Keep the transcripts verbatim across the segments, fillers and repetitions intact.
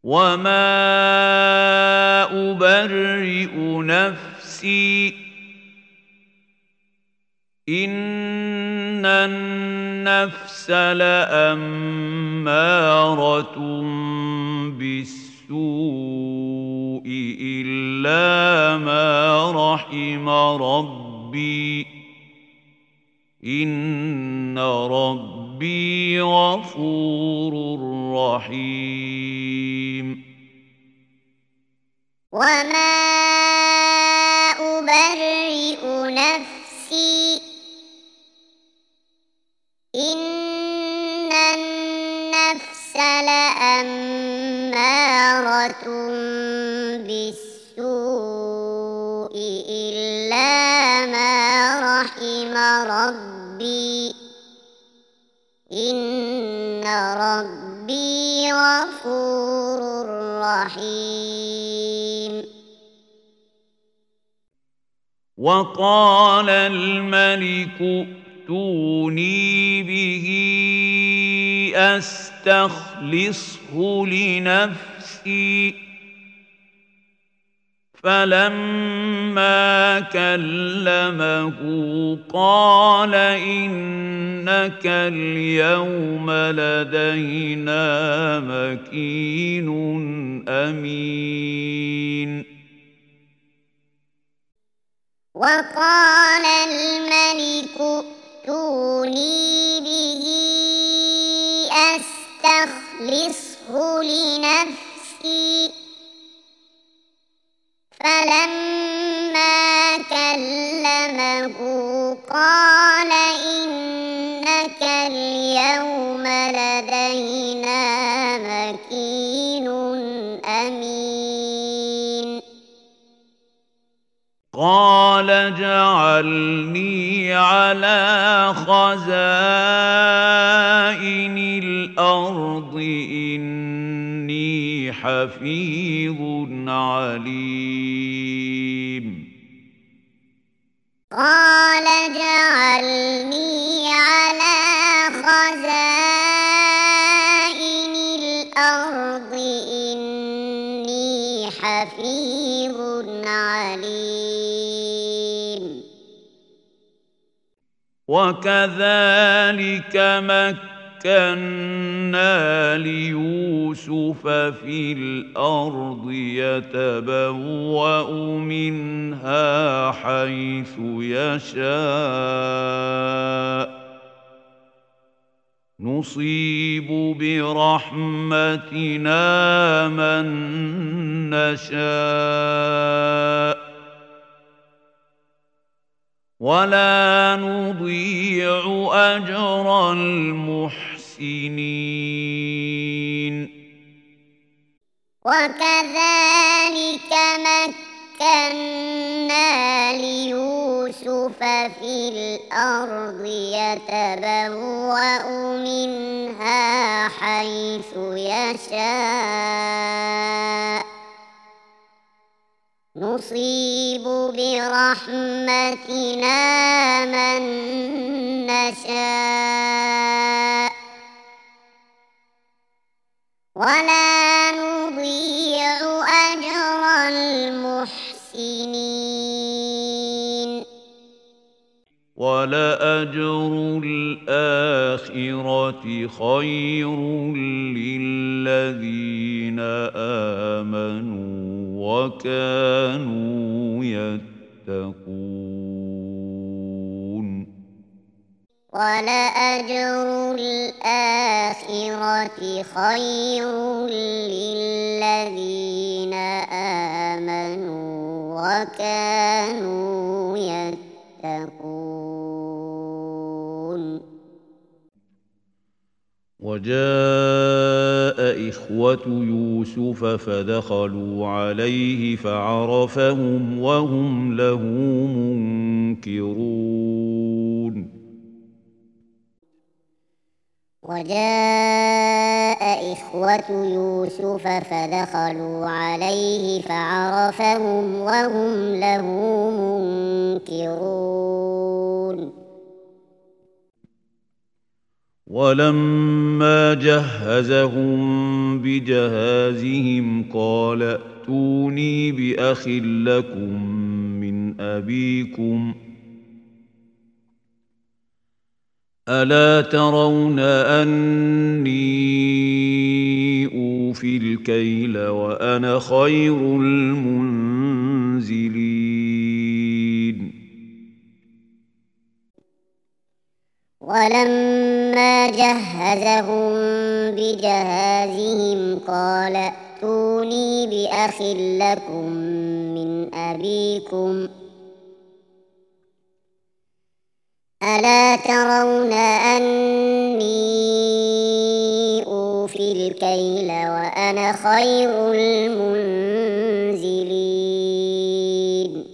وما أبرئ نفسي إن النفس لأمارة بالسوء إلا ما رحم ربي إن ربي غفور رحيم وما أبرئ نفسي إن النفس لأمارة بالسوء إلا ما رحم ربي إن ربي غفور رحيم وقال الملك ائتوني به أستخلصه لنفسي فلما كلمه قال إنك اليوم لدينا مكين أمين وقال الملك ائتوني به أستخلصه لنفسي فلما كلمه قال إنك اليوم لدينا مكين أمين قال اجعلني على خزائن الأرض إني حفيظ عليم قال اجعلني على خزائن الأرض إني حفيظ عليم وكذلك مكنا ليوسف في الأرض يتبوأ منها حيث يشاء نصيب برحمتنا من نشاء ولا نضيع أجر المحسنين وكذلك مكنا ليوسف في الأرض يتبوأ منها حيث يشاء نصيب برحمتنا من نشاء ولا نضيع أجر المحسنين ولأجر الآخرة خير للذين آمنوا وكانوا يتقون ولأجر الآخرة خير للذين آمنوا وكانوا يتقون وجاء إخوة يوسف فدخلوا عليه فعرفهم وهم له منكرون وجاء إخوة يوسف فدخلوا عليه فعرفهم وهم له منكرون ولما جهزهم بجهازهم قال ائتوني بأخ لكم من أبيكم ألا ترون أني أوفي الكيل وأنا خير المنزلين ولما جهزهم بجهازهم قال ائتوني بأخ لكم من أبيكم ألا ترون أني أوفي الكيل وأنا خير المنزلين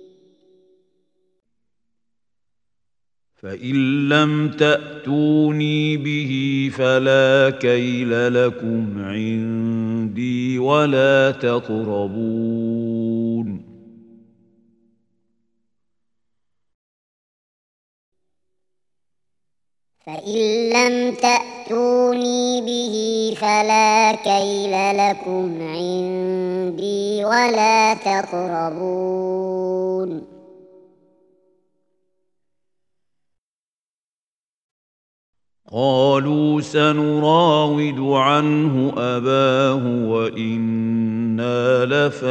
فإن لم تأتوني به فلا كيل لكم عندي ولا تقربون فإن لم تأتوني به فلا كيل لكم عندي ولا تقربون قالوا سنراود عنه أباه وإنا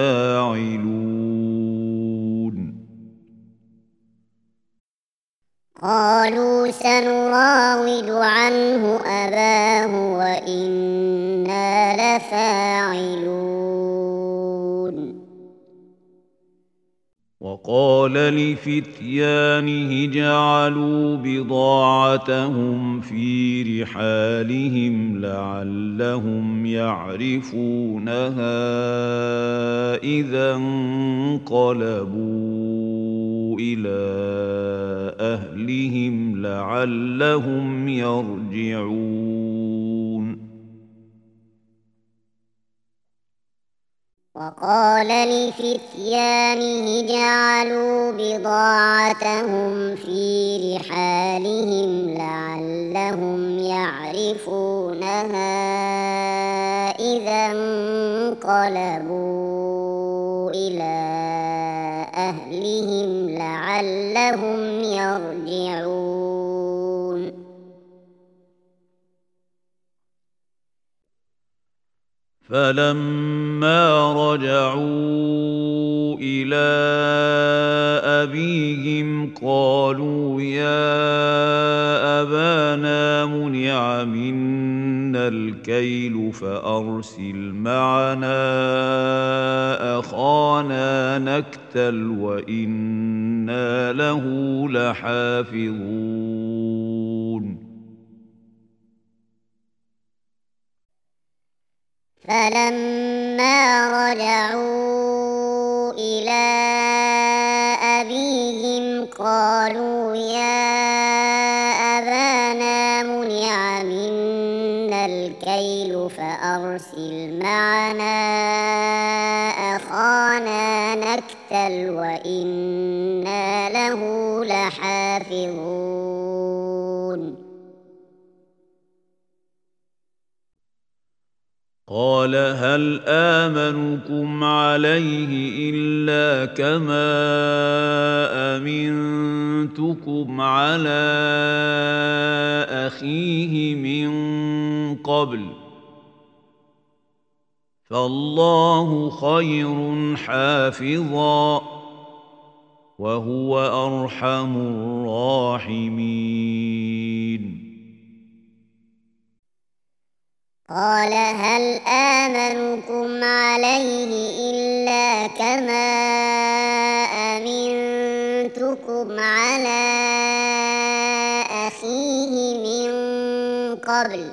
لفاعلون قالوا سنراود عنه أباه وإنا لفاعلون وقال لفتيانه جعلوا بضاعتهم في رحالهم لعلهم يعرفونها إذا انقلبوا إلى أهلهم لعلهم يرجعون وقال لفتيانه جعلوا بضاعتهم في رحالهم لعلهم يعرفونها إذا انقلبوا إلى أهلهم لعلهم يرجعون فلما رجعوا إلى أبيهم قالوا يا أبانا منع منا الكيل فأرسل معنا أخانا نكتل وإنا له لحافظون فلما رجعوا إلى أبيهم قالوا يا أبانا منع منا الكيل فأرسل معنا أخانا نكتل وإنا له لحافظون قال هل آمنكم عليه إلا كما أمنتكم على أخيه من قبل فالله خير حافظا وهو أرحم الراحمين قال هل آمنكم عليه إلا كما أمنتكم على أخيه من قبل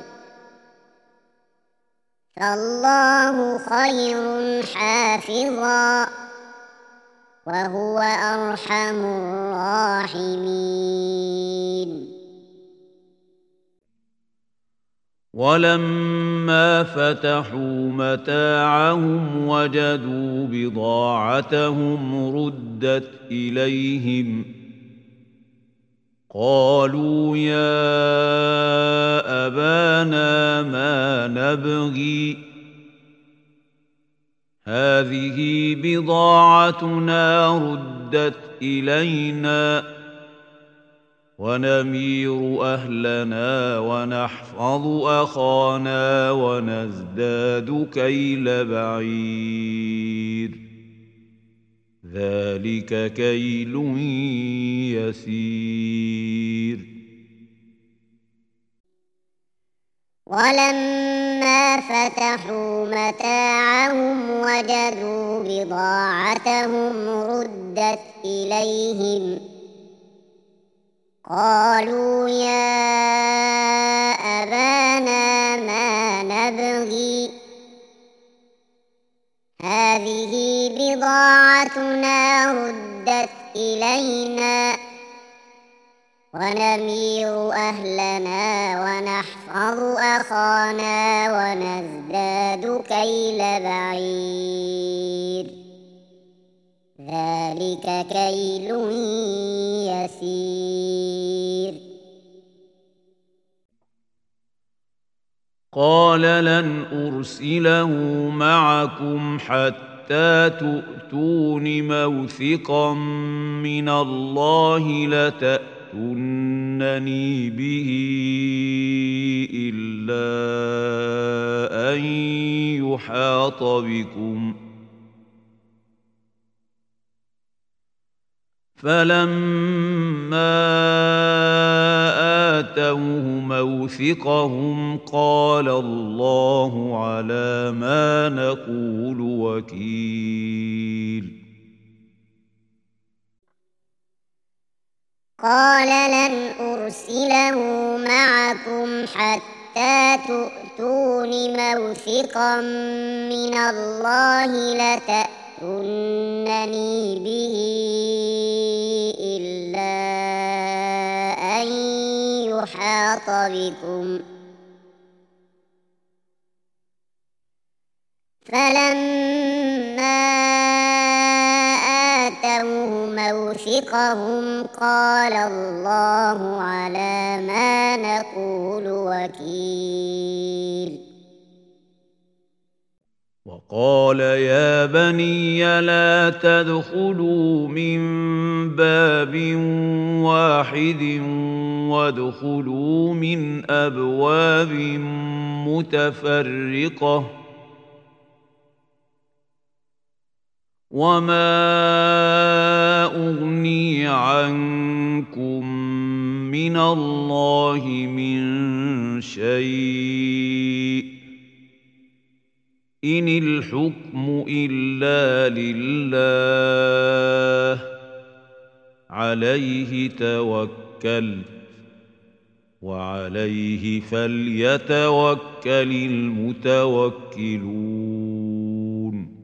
فالله خير حافظا وهو أرحم الراحمين ولما فتحوا متاعهم وجدوا بضاعتهم ردت إليهم قالوا يا أبانا ما نبغي هذه بضاعتنا ردت إلينا ونمير أهلنا ونحفظ أخانا ونزداد كيل بعير ذلك كيل يسير. ولما فتحوا متاعهم وجدوا بضاعتهم ردت إليهم قالوا يا أبانا ما نبغي هذه بضاعتنا ردت إلينا ونمير أهلنا ونحفظ أخانا ونزداد كيل بعير ذلك كيل يسير. قال لن أرسله معكم حتى تؤتون موثقا من الله لتأتونني به إلا أن يحاط بكم فلما آتوه موثقهم قال الله على ما نقول وكيل. قال لن أرسله معكم حتى تؤتون موثقا من الله لتأتونني به إلا أن يحاط بكم فلما آتوه موثقهم قال الله على ما نقول وكيل. وقال يا بني لا تدخلوا من باب واحد وادخلوا من أبواب متفرقة وما أغني عنكم من الله من شيء إن الحكم إلا لله عليه توكلت وعليه فليتوكل المتوكلون.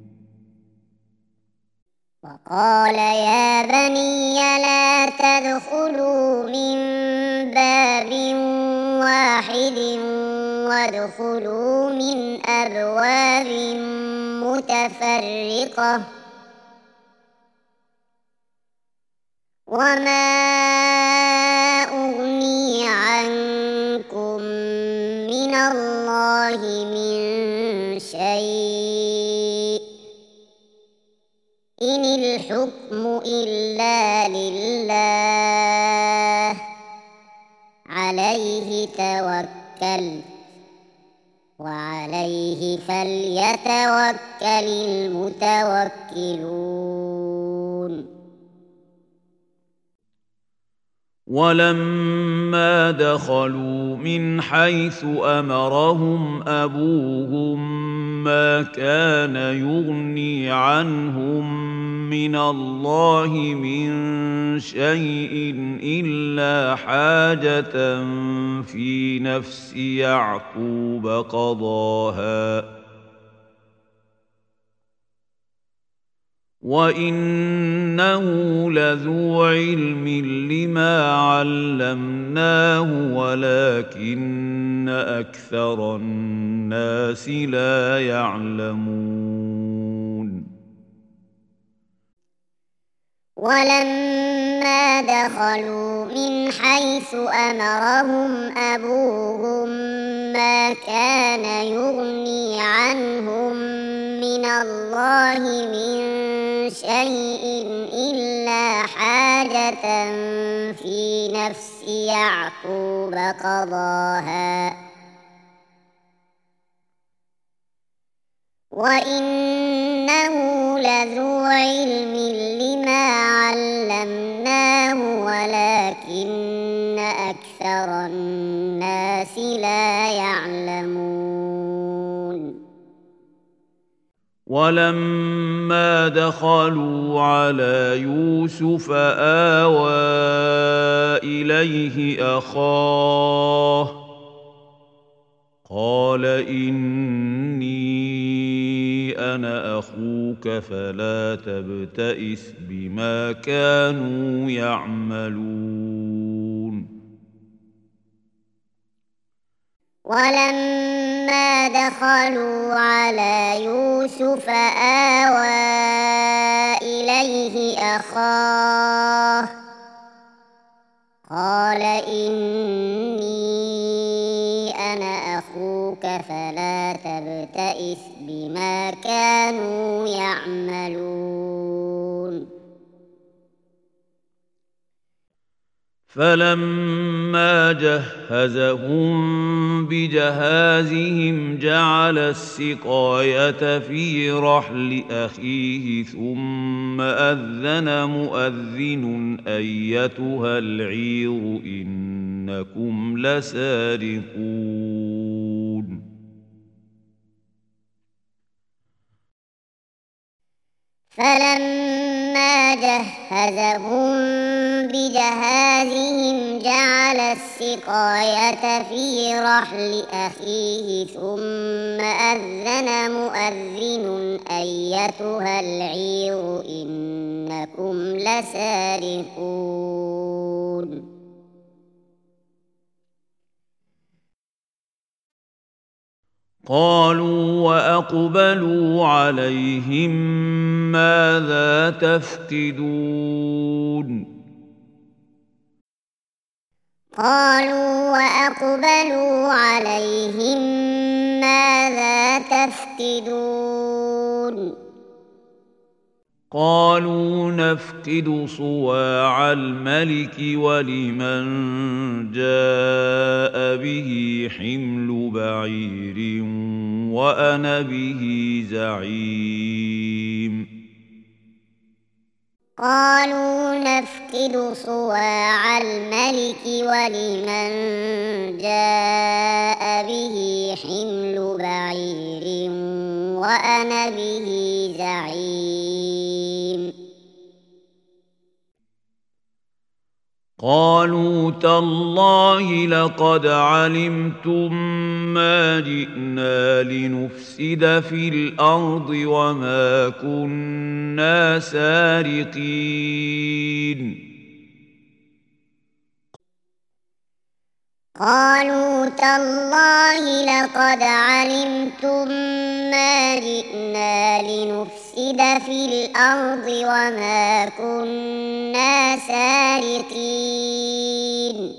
وقال يا بني لا تدخلوا من باب واحد وادخلوا من أبواب متفرقة وما أغني عنكم من الله من شيء إن الحكم إلا لله عليه توكلت وعليه فليتوكل المتوكلون. ولما دخلوا من حيث أمرهم أبوهم ما كان يغني عنهم من الله من شيء إلا حاجة في نفس يعقوب قضاها وإنه لذو علم لما علمناه ولكن أكثر الناس لا يعلمون. ولما ولما دخلوا من حيث أمرهم أبوهم ما كان يغني عنهم من الله من شيء إلا حاجة في نفس يعقوب قضاها وإنه لذو علم لما علمناه ولكن أكثر الناس لا يعلمون ولما دخلوا على يوسف آوى إليه أخاه قال إني أنا أخوك فلا تبتئس بما كانوا يعملون ولما دخلوا على يوسف آوى إليه أخاه قال إني أنا أخوك فلا تبتئس بما كانوا يعملون فلما جهزهم بجهازهم جعل السقاية في رحل أخيه ثم أذن مؤذن أيتها العير إنكم لسارقون فلما جهزهم بجهازهم جعل السقاية في رحل أخيه ثم أذن مؤذن أيتها العير إنكم لسارقون قالوا وأقبلوا عليهم ماذا تفقدون قالوا وأقبلوا عليهم ماذا تفقدون قالوا نفقد صواع الملك ولمن جاء به حمل بعير وأنا به زعيم قالوا نفقد صواع الملك ولمن جاء به حمل بعير وأنا به زعيم قالوا تالله لقد علمتم ما جئنا لنفسد في الأرض وما كنا سارقين قالوا تالله لقد علمتم ما جئنا لنفسد في الأرض وما كنا سارقين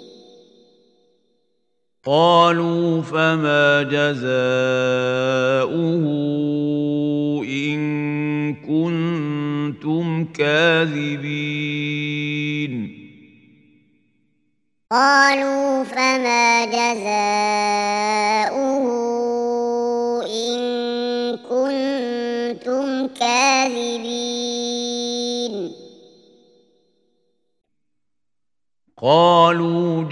قالوا فما جزاؤه إن كنتم كاذبين قالوا فما جزاؤه إن كنتم كاذبين قالوا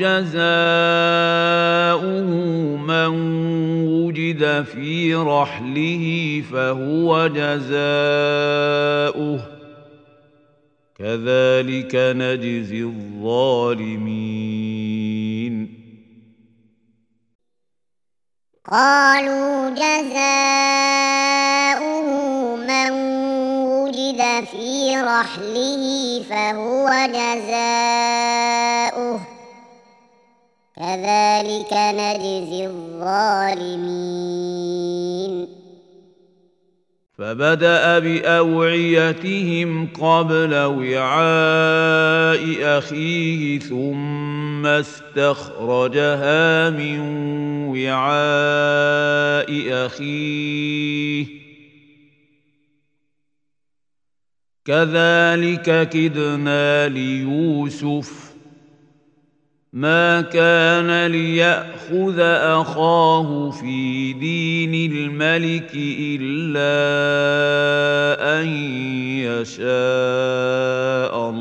جزاؤه من وجد في رحله فهو جزاؤه كذلك نجزي الظالمين قالوا جزاؤه من وجد في رحله فهو جزاؤه كذلك نجزي الظالمين فبدأ بأوعيتهم قبل وعاء أخيه ثم استخرجها من وعاء أخيه كذلك كدنا ليوسف ما كان ليأخذ أخاه في دين الملك إلا أن يشاء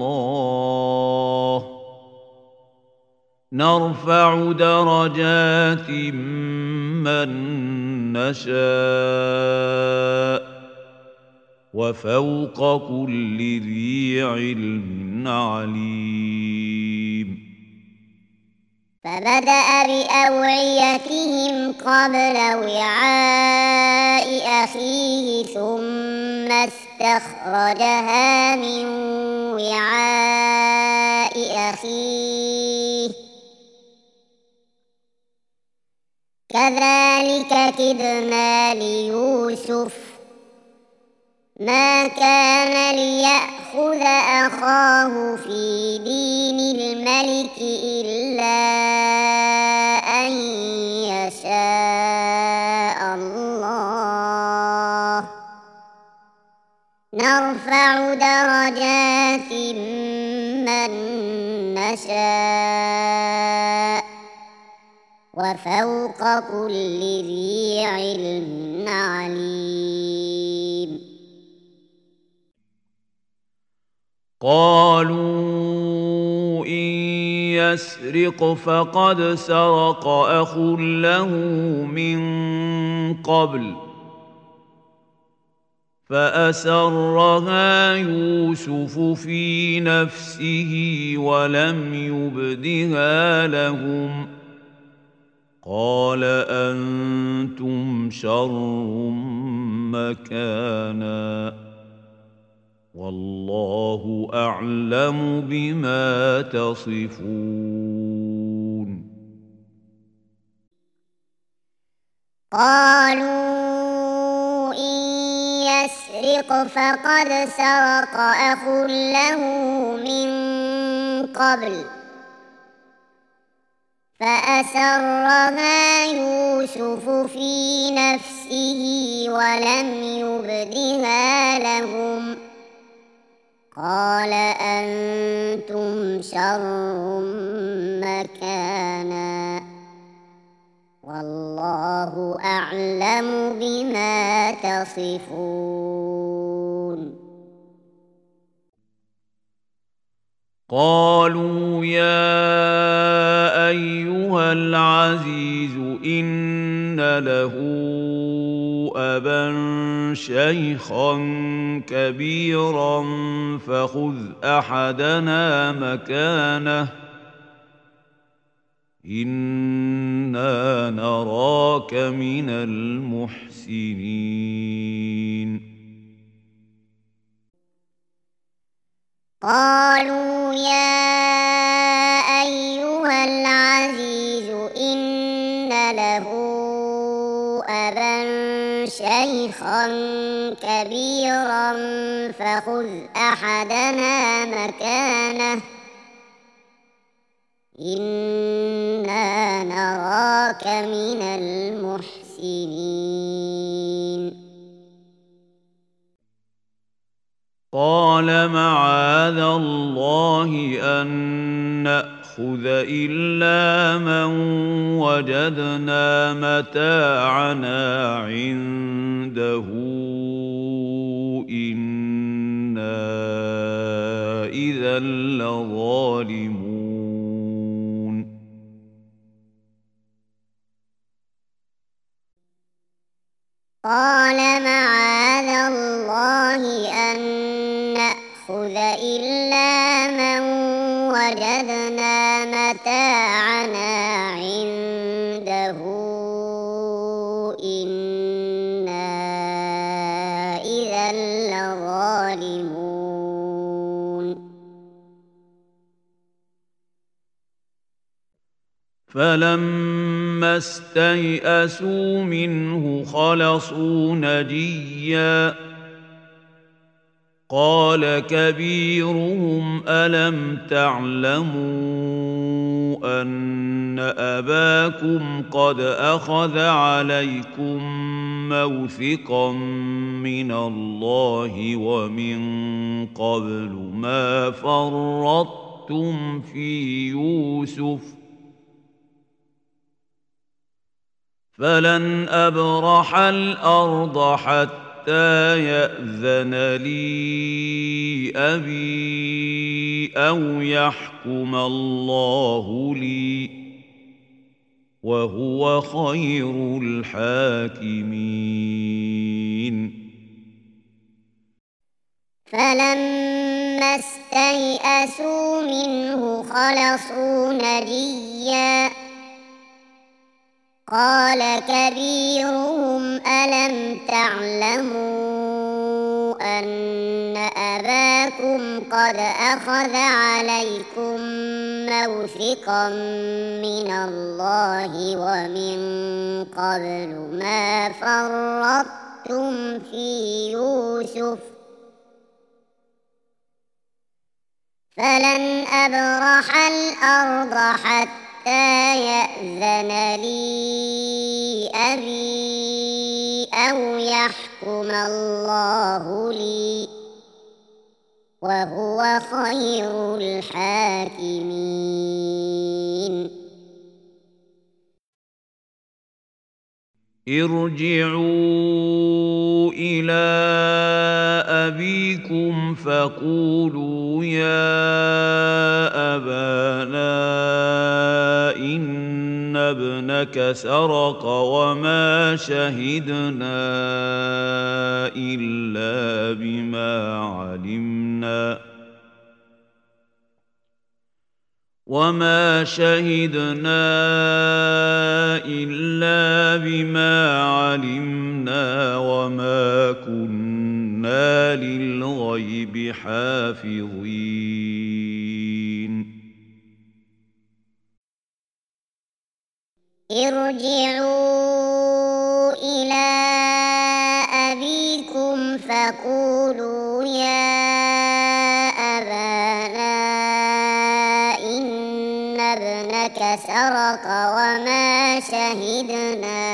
الله نرفع درجات من نشاء وفوق كل ذي علم عليم فبدأ بأوعيتهم قبل وعاء أخيه ثم استخرجها من وعاء أخيه كذلك كدنا ليوسف ما كان ليأخذ أخاه في دين الملك إلا أن يشاء الله نرفع درجات من نشاء وفوق كل ذي علم عليم قالوا إن يسرق فقد سرق أخ له من قبل فأسرها يوسف في نفسه ولم يبدها لهم قال أنتم شر مكانا والله أعلم بما تصفون قالوا إن يسرق فقد سرق أخ له من قبل فأسرها يوسف في نفسه ولم يبدها لهم قال أنتم شر مكانا والله أعلم بما تصفون قالوا يا أيها العزيز إن له أبا شيخا كبيرا فخذ أحدنا مكانه إنا نراك من المحسنين قالوا يا أيها العزيز إن له أبا شيخا كبيرا فخذ أحدنا مكانه إنا نراك من المحسنين قال معاذ الله أن نأخذ إلا من وجدنا متاعنا عنده إنا إذا لظالمون قال معاذ الله أن نأخذ إلا من وجدنا متاعنا عنده إنا إذا لظالمون فلما فلما استيئسوا منه خلصوا نجيا قال كبيرهم ألم تعلموا أن أباكم قد أخذ عليكم موثقا من الله ومن قبل ما فرطتم في يوسف فلن أبرح الأرض حتى حتى يأذن لي أبي أو يحكم الله لي وهو خير الحاكمين. فلما استيئسوا منه خلصوا نجيا قال كبيرهم ألم تعلموا أن أباكم قد أخذ عليكم موثقا من الله ومن قبل ما فرطتم في يوسف فلن أبرح الأرض حتى حتى يأذن لي أبي أو يحكم الله لي وهو خير الحاكمين. ارجعوا إلى أبيكم فقولوا يا أبانا إن ابنك سرق وما شهدنا إلا بما علمنا وما شهدنا إلا بما علمنا وما كنا للغيب حافظين. ارجعوا إلى أبيكم فقولوا يا أبانا إن ابنك سرق وما شهدنا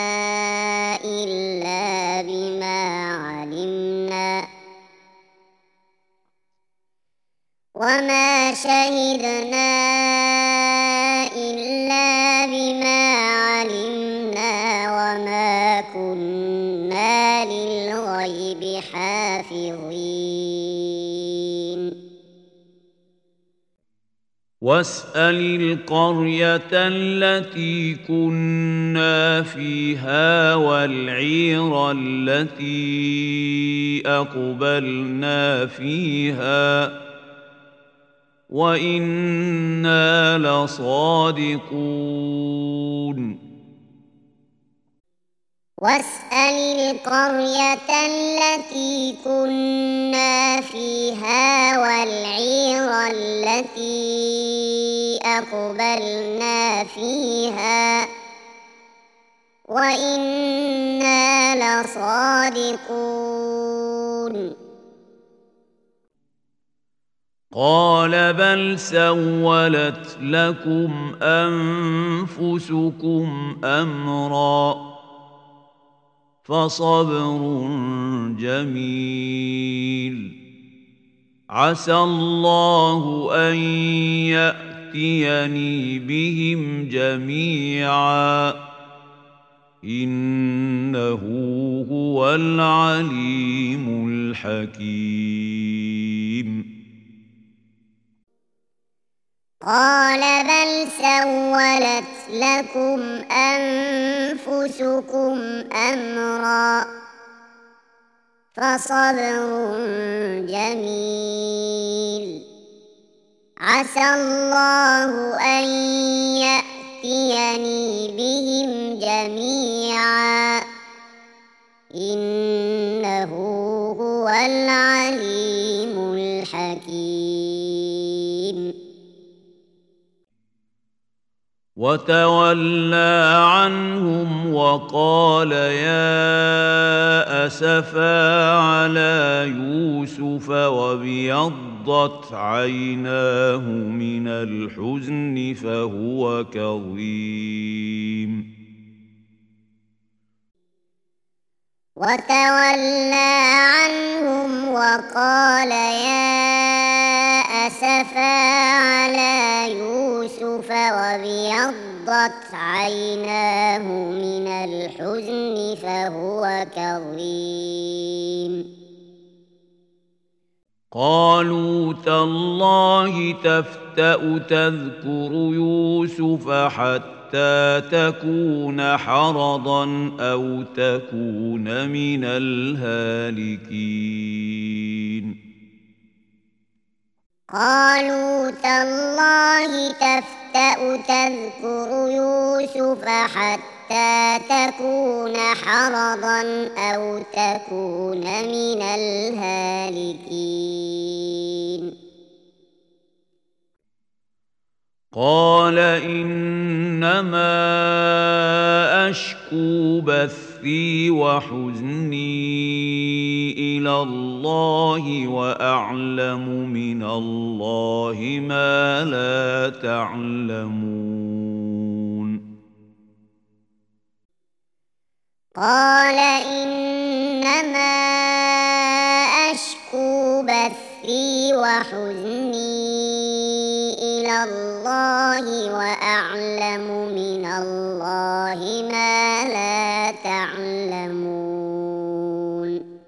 إلا بما علمنا وما شهدنا إلا بما علمنا وما كنا للغيب حافظين. واسأل القرية التي كنا فيها والعير التي أقبلنا فيها وإنا لصادقون. واسأل القرية التي كنا فيها والعير التي أقبلنا فيها وإنا لصادقون. قال بل سولت لكم أنفسكم أمرا فصبر جميل عسى الله أن يأتيني بهم جميعا إنه هو العليم الحكيم. قال بل سولت لكم أنفسكم أمرا فصبر جميل عسى الله أن يأتيني بهم جميعا إنه هو العليم الحكيم. وتولى عنهم وقال يا أسفا على يوسف وابيضت عيناه من الحزن فهو كظيم وتولى عنهم وقال يا أسفا على يوسف وابيضت عيناه من الحزن فهو كظيم قالوا تالله تفتأ تذكر يوسف حتى تكون حرضا أو تكون من الهالكين قالوا تالله تفتأ تذكر يوسف حتى تكون حرضا أو تكون من الهالكين قال إنما أشكو بثي وحزني إلى الله وأعلم من الله ما لا تعلمون قال إنما أشكو بثي وحزني إلى الله وأعلم من الله ما لا تعلمون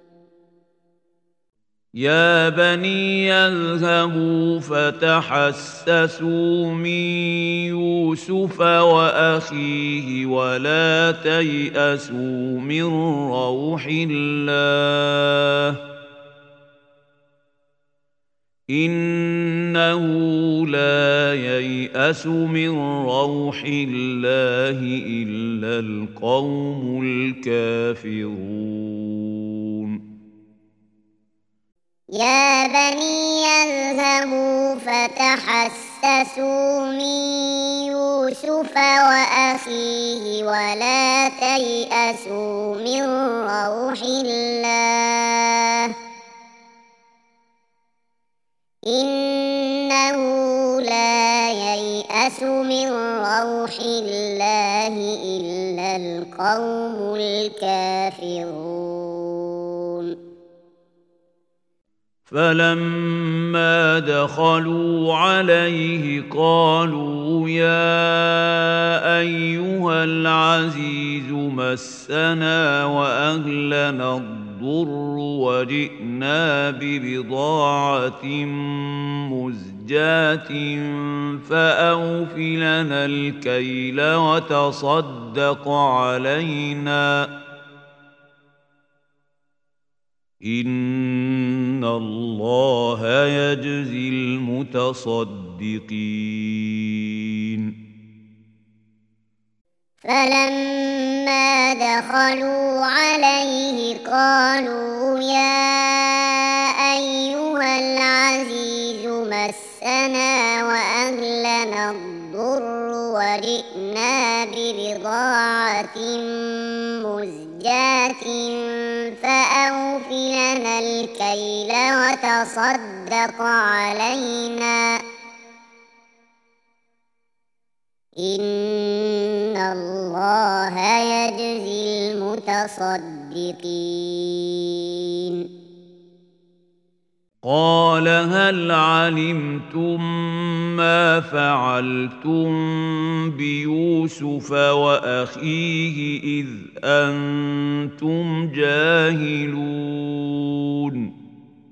يا بني يذهبوا فتحسسوا من يوسف وأخيه ولا تيأسوا من روح الله إنه لا ييأس من روح الله إلا القوم الكافرون يا بني يذهبوا فتحسسوا من يوسف وأخيه ولا تيأسوا من روح الله إنه لا ييأس من روح الله إلا القوم الكافرون فلما دخلوا عليه قالوا يا أيها العزيز مسنا وأهلنا الضر وجئنا ببضاعة مزجاة فأوف لنا الكيل وتصدق علينا إن الله يجزي المتصدقين فلما دخلوا عليه قالوا يا أيها العزيز مسنا وأهلنا الضر وجئنا ببضاعة مزجاة فأوف لنا الكيل وتصدق علينا إن الله يجزي المتصدقين قال هل علمتم ما فعلتم بيوسف وأخيه إذ أنتم جاهلون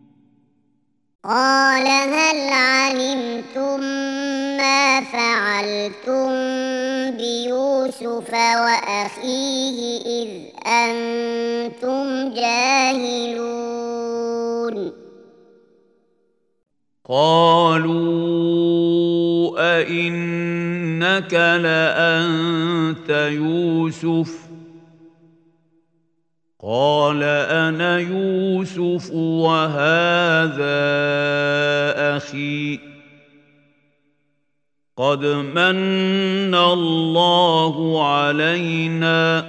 قال هل علمتم ما فعلتم بيوسف وأخيه إذ أنتم جاهلون قالوا أئنك لأنت يوسف قال أنا يوسف وهذا أخي قد من الله علينا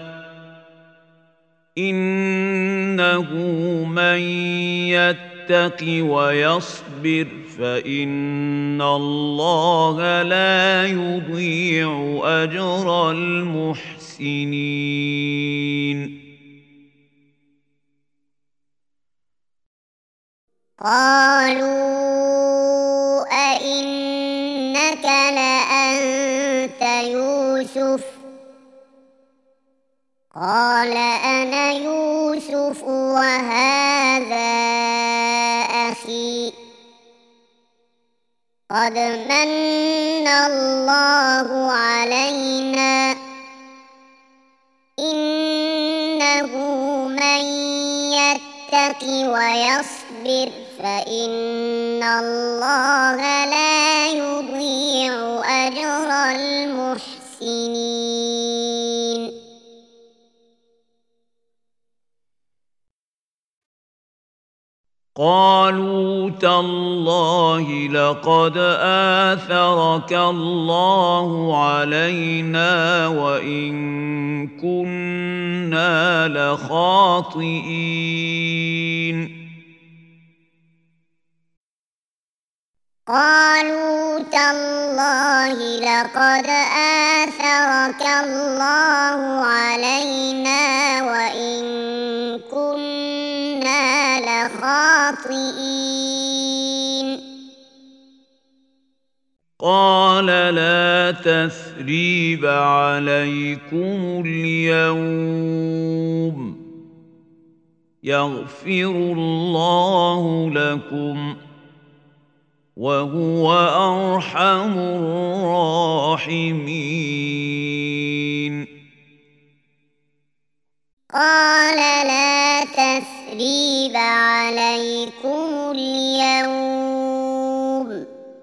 إنه من يتق ويصبر فإن الله لا يضيع أجر المحسنين. قالوا أئنك لأنت يوسف قال أنا يوسف وهذا أخي قد من الله علينا إنه من يتق ويصبر فإن الله لا يضيع أجر المحسنين. قالوا تالله لقد آثرك الله علينا وإن كنا لخاطئين. قالوا تالله لقد آثرك الله علينا وإن كنا لخاطئين. قال لا تثريب عليكم اليوم يغفر الله لكم وهو أرحم الراحمين. قال لا تثريب عليكم اليوم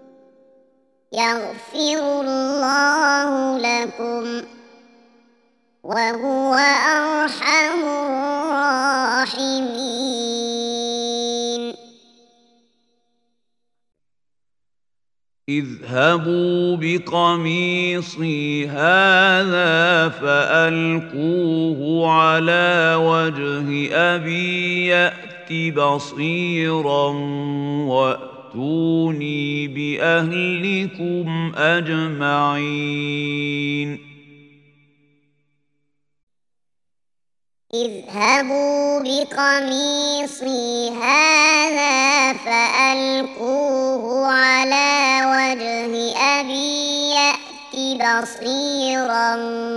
يغفر الله لكم وهو أرحم الراحمين. اذهبوا بقميصي هذا فألقوه على وجه أبي يأت بصيرا وأتوني بأهلكم أجمعين. اذهبوا بقميصي هذا فألقوه على وجه أبي يأت بصيرا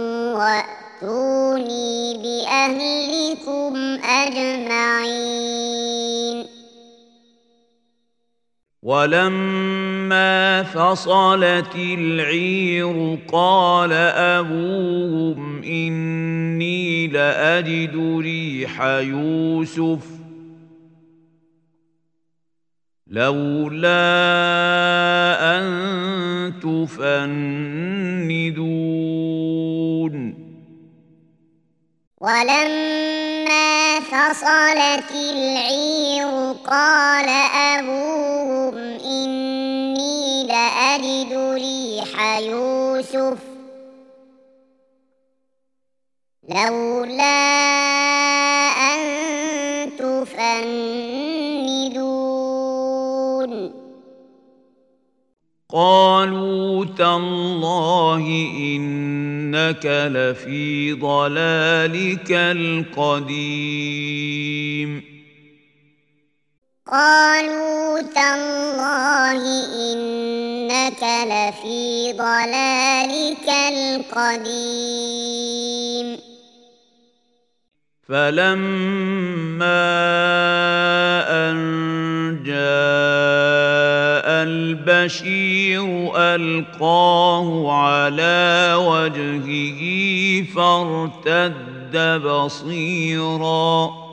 وأتوني بأهلكم أجمعين. ولما فصلت العير قال أبوهم إني لأجد ريح يوسف لولا أن تفندون. ولما فصلت العير قال أبوهم إني لأجد ريح يوسف لولا أن تفندون. قالوا تالله إنك لفي ضلالك القديم. قالوا تالله إنك لفي ضلالك القديم. فلما أن جاء البشير ألقاه على وجهه فارتد بصيرا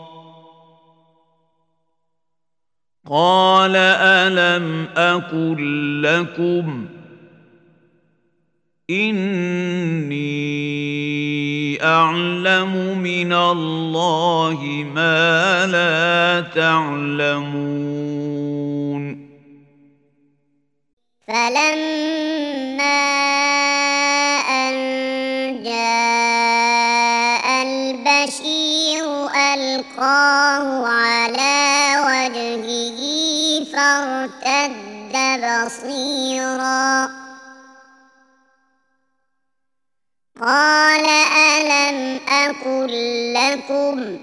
قال ألم أقل لكم إني أعلم من الله ما لا تعلمون. فلما فألقاه على وجهه فارتد بصيرا قال ألم أقل لكم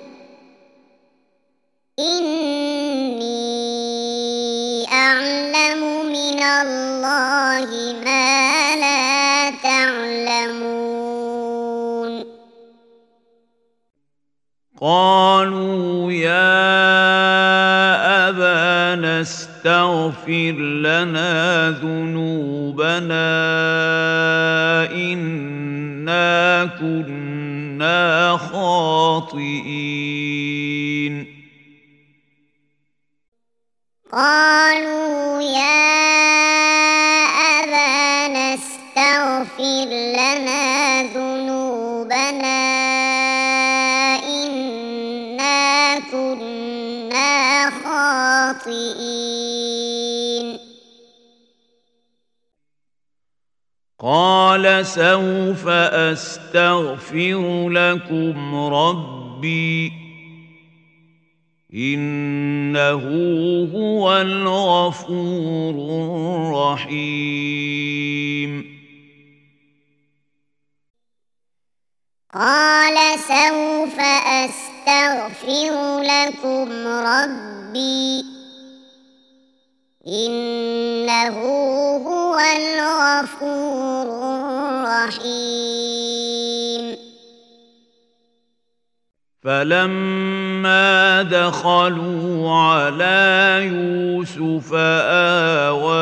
إني أعلم من الله ما لا تعلمون قالوا يا أبانا استغفر لنا ذنوبنا إنا كنا خاطئين قالوا يا أبانا استغفر لنا ذنوبنا إنا كنا خاطئين قال سوف أستغفر لكم ربي إنه هو الغفور الرحيم قال سوف أستغفر لكم ربي إنه هو الغفور الرحيم فلما دخلوا على يوسف آوى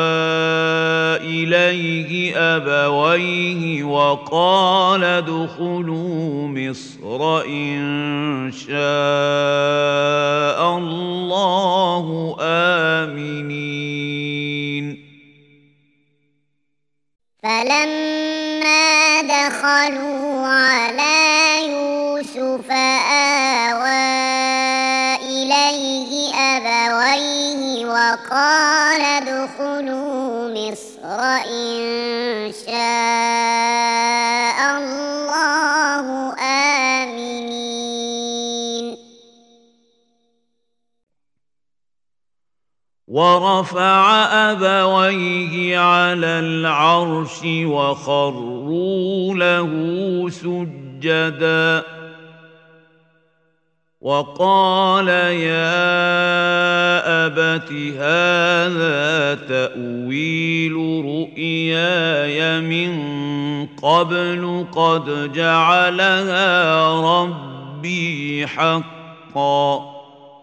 إليه أبويه وقال ادخلوا مصر إن شاء الله آمنين فلما دخلوا على يوسف آوى إليه أبويه وقال ادخلوا مصر إن شاء الله آمنين ورفع أبويه على العرش وخروا له سجدا وقال يا أبت هذا تأويل رؤياي من قبل قد جعلها ربي حقا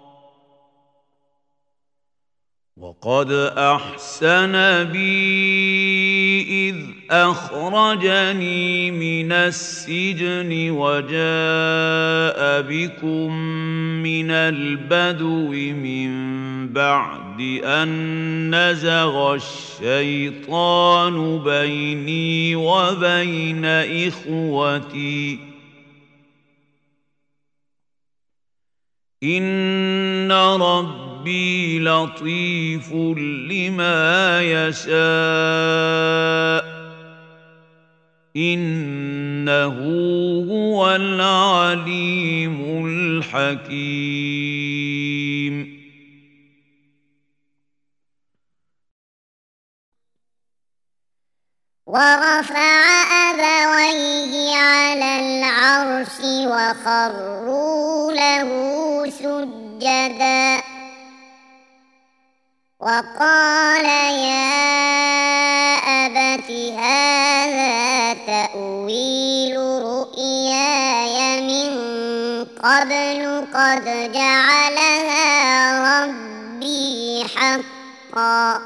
وقد أحسن بي إذ أخرجني من السجن وجاء بكم من البدو من بعد أن نزغ الشيطان بيني وبين إخوتي إن ربي ربي لطيف لما يشاء إنه هو العليم الحكيم ورفع أبويه على العرش وخروا له سجدا وقال يا أبت هذا تأويل رؤياي من قبل قد جعلها ربي حقا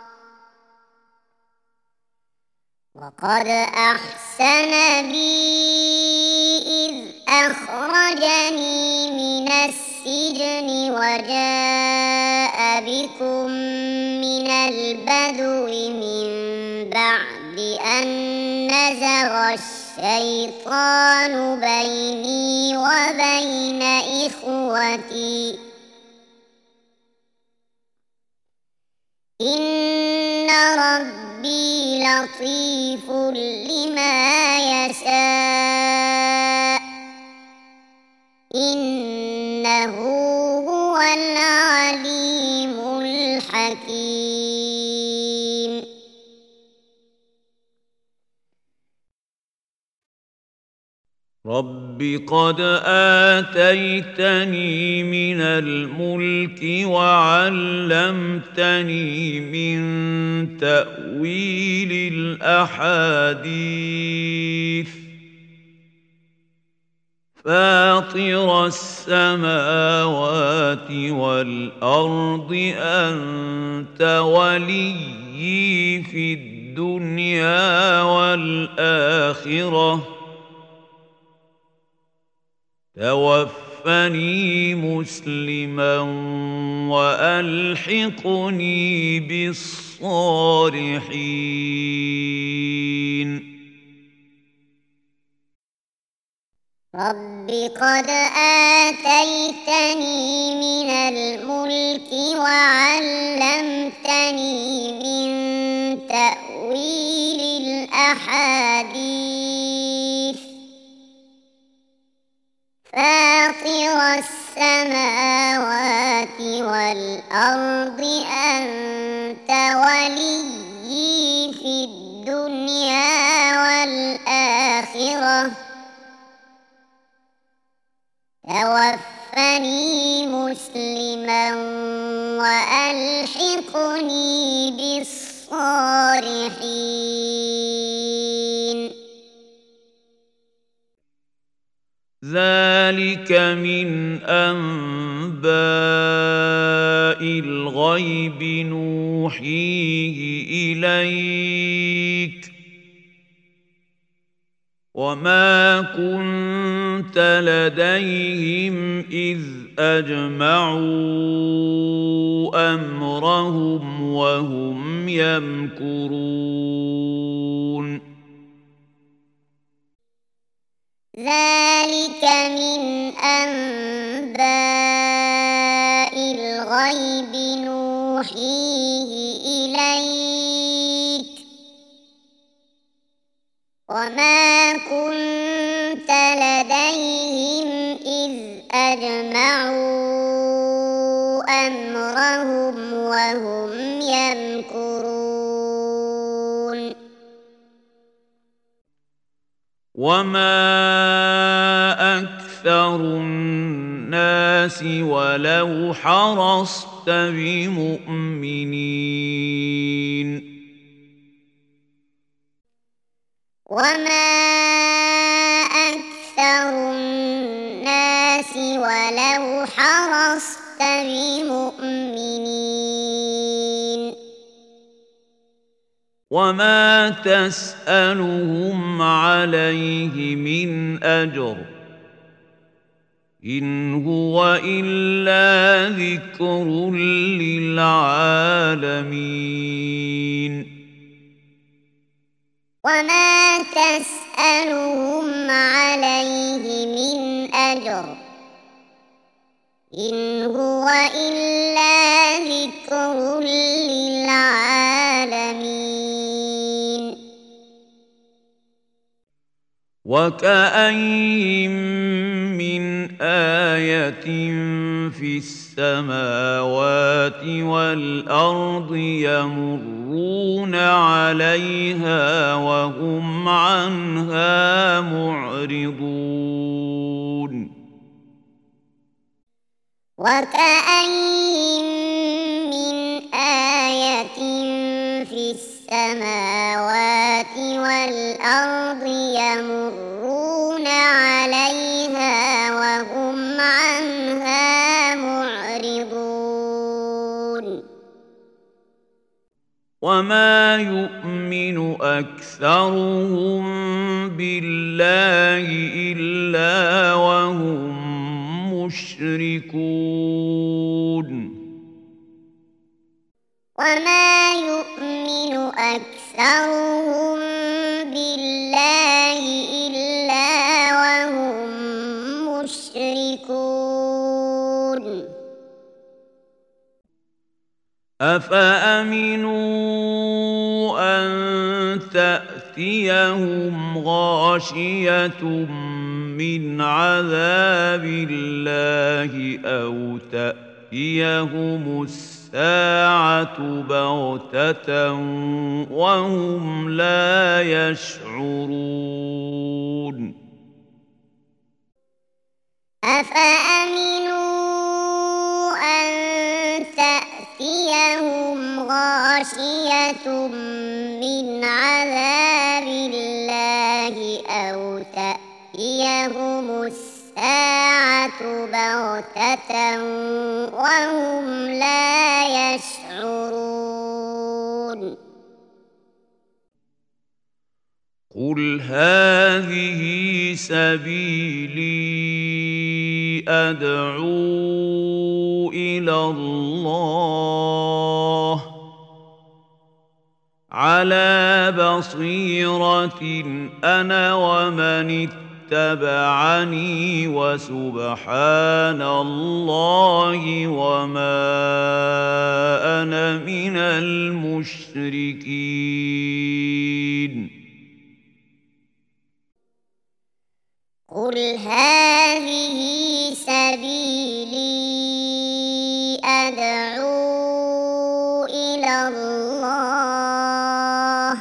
وقد أحسن بي إذ أخرجني من السجن وجاء بكم من البدو من بعد أن نزغ الشيطان بيني وبين إخوتي إن ربي لطيف لما يشاء إنه حكيم. رب قد آتيتني من الملك وعلمتني من تأويل الأحاديث فاطر السماوات والأرض أنت وليي في الدنيا والآخرة توفني مسلما وألحقني بالصالحين. رب قد آتيتني من الملك وعلمتني من تأويل الأحاديث فاطر السماوات والأرض أنت وليي في الدنيا والآخرة توفني مسلما وألحقني بالصالحين. ذلك من أنباء الغيب نوحيه إليك وما كنت لديهم إذ أجمعوا أمرهم وهم يمكرون. ذلك من أنباء الغيب نوحيه إليك وما كنت لديهم إذ أجمعوا أمرهم وهم يمكرون. وما أكثر الناس ولو حرصت بمؤمنين. وما أكثر الناس ولو حرصت بمؤمنين. وما تسألهم عليه من أجر إن هو إلا ذكر للعالمين. وما تسألهم عليه من أجر إن هو إلا ذكر للعالمين. وكأين من آية في السماوات والأرض يمرون عليها وهم عنها معرضون. وكأين من آية في السماوات والأرض يمرون عليها وهم عنها معرضون. وما يؤمن أكثرهم بالله إلا وهم مشركون. وما يؤمن أكثرهم بالله إلا وهم مشركون. أفأمنوا أن تأتيهم غاشية من عذاب الله أو تأتي تأتيهم الساعة بغتة وهم لا يشعرون أفأمنوا أن تأتيهم غاشية من عذاب الله أو تأتيهم الساعة بغتة وهم لا يشعرون قل هذه سبيلي أدعو إلى الله على بصيرة أنا ومن اتبعني وسبحان الله وما أنا من المشركين قل هذه سبيلي أدعو إلى الله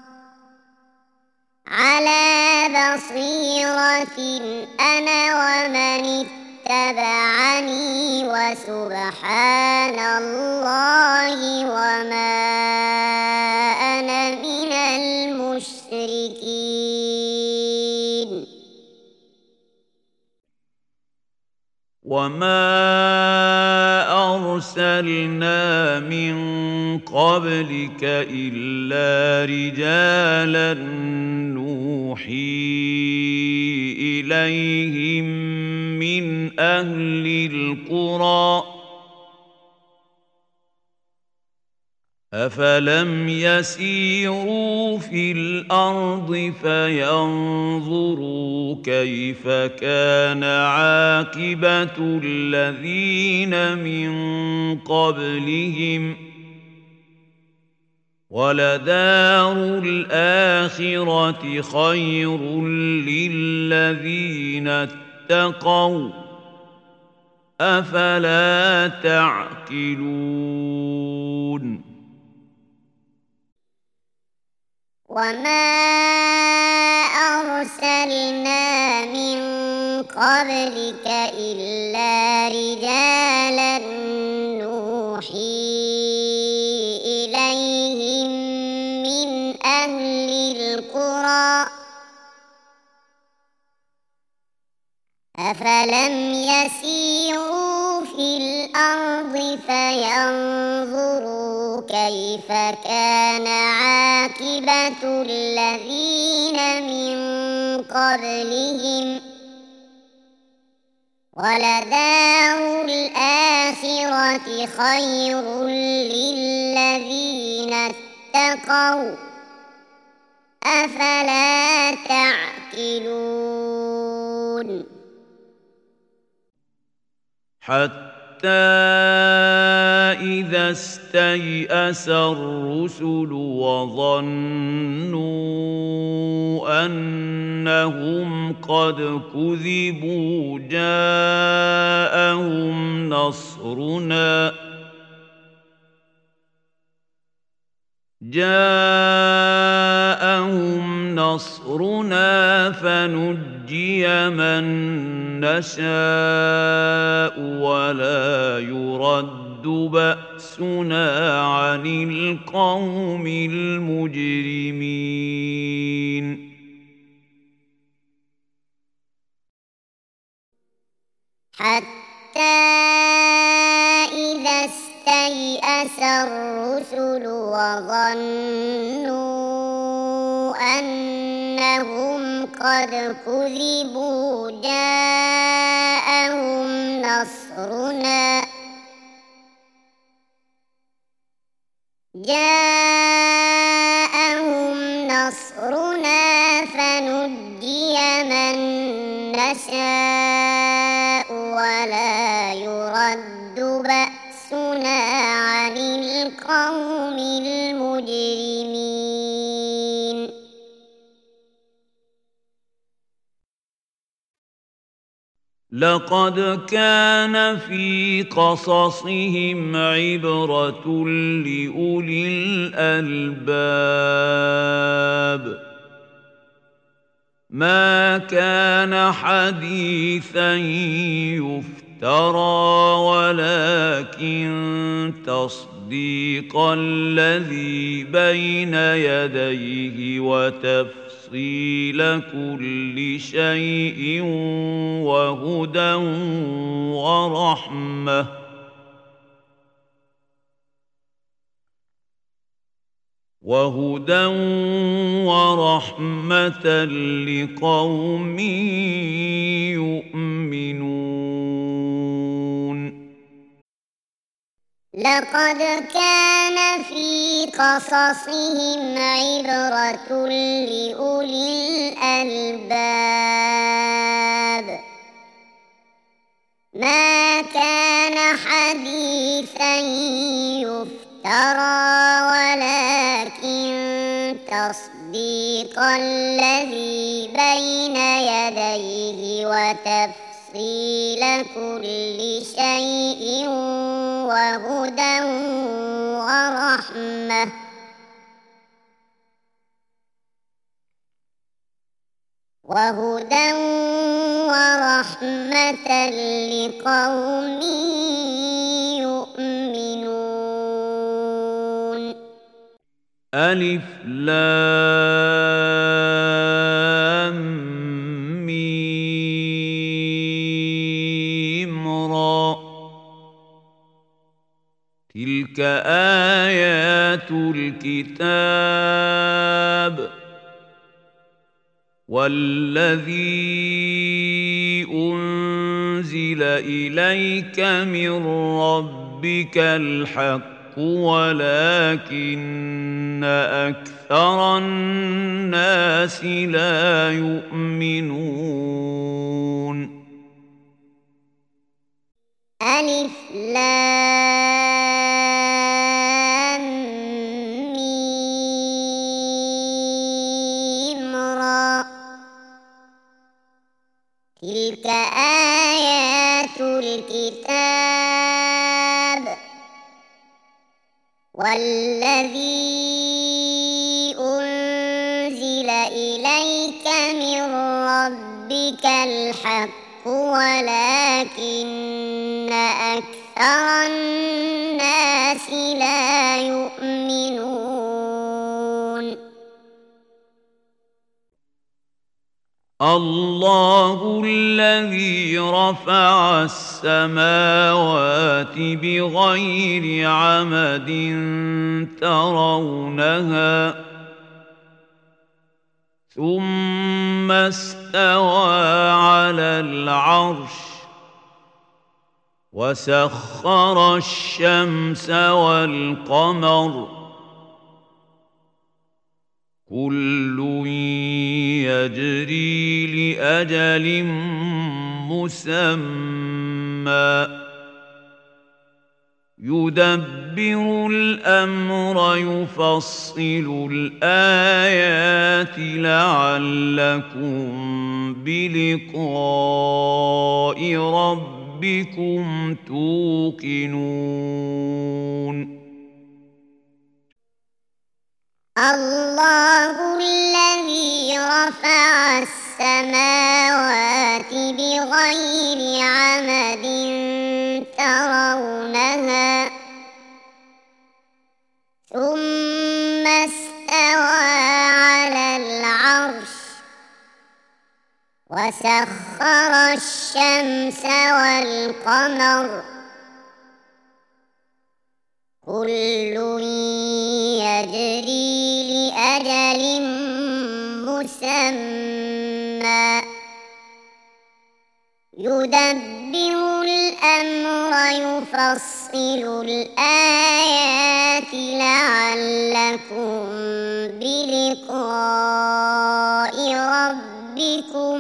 على بصيرة أنا ومن اتبعني وسبحان الله وما أنا من المشركين وما أرسلنا من قبلك إلا رجالا نوحي إليهم من أهل القرى أفلم يسيروا في الأرض فينظروا كيف كان عاقبة الذين من قبلهم ولدار الآخرة خير للذين اتقوا أفلا تعقلون وما أرسلنا من قبلك إلا رجالا نوحي إليهم من أهل القرى أفلم يسيروا في الأرض فينظروا كيف كان عاقبة الذين من قبلهم ولدار الآخرة خير للذين اتقوا أفلا تعقلون حتى إذا استيأس الرسل وظنوا أنهم قد كذبوا جاءهم نصرنا جاءهم نصرنا فنجي من نشاء ولا يرد بأسنا عن القوم المجرمين حتى إذا استيأس الرسل وظنوا أنهم قد كذبوا جاءهم نصرنا جاءهم نصرنا فنجي من نشاء ولا يرد بأسنا عن القوم المجرمين لقد كان في قصصهم عبرة لأولي الألباب ما كان حديثا يفترى ولكن تصديق الذي بين يديه وتفصيل كل شيء وهدى ورحمة وهدى ورحمة لقوم يؤمنون. لقد كان في قصصهم عبرة لأولي الألباب ما كان حديثا يفترى ولكن تصديق الذي بين يديه وتفصيل كل شيء وهدى ورحمة وهدى ورحمة لقوم يؤمنون. ألف لام ميم را تلك آيات الكتاب والذي أنزل إليك من ربك الحق ولكن أكثر الناس لا يؤمنون. ألف لام ميم را تلك آيات الكتاب والذي أنزل إليك من ربك الحق ولكن أكثر الناس لا يؤمنون. الله الذي رفع السماوات بغير عمد ترونها ثم استوى على العرش وسخر الشمس والقمر كل يجري لأجل مسمى يدبر الأمر يفصل الآيات لعلكم بلقاء ربكم توقنون. الله الذي رفع السماوات بغير عمد ترونها ثم استوى على العرش وسخر الشمس والقمر كل يجري لأجل مسمى يدبر الأمر يفصل الآيات لعلكم بلقاء ربكم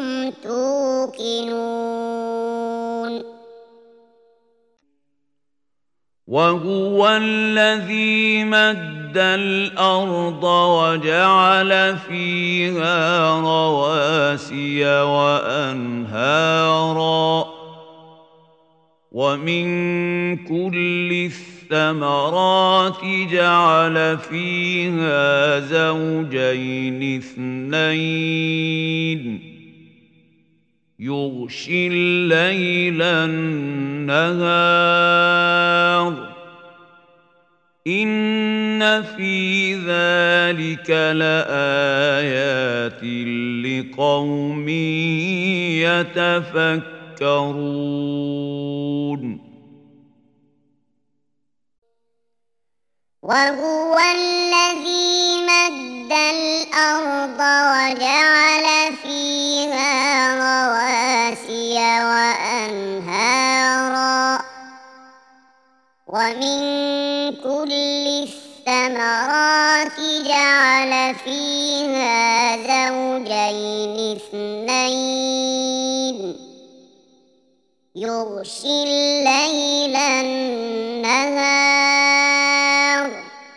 توقنون. وهو الذي مد الأرض وجعل فيها رواسي وأنهارا ومن كل الثمرات جعل فيها زوجين اثنين يغشي الليل النهار إن في ذلك لآيات لقوم يتفكرون وهو الذي مد الأرض وجعل فيها رواسي وأنهارا ومن كل الثمرات جعل فيها زوجين اثنين يغشي الليل النهار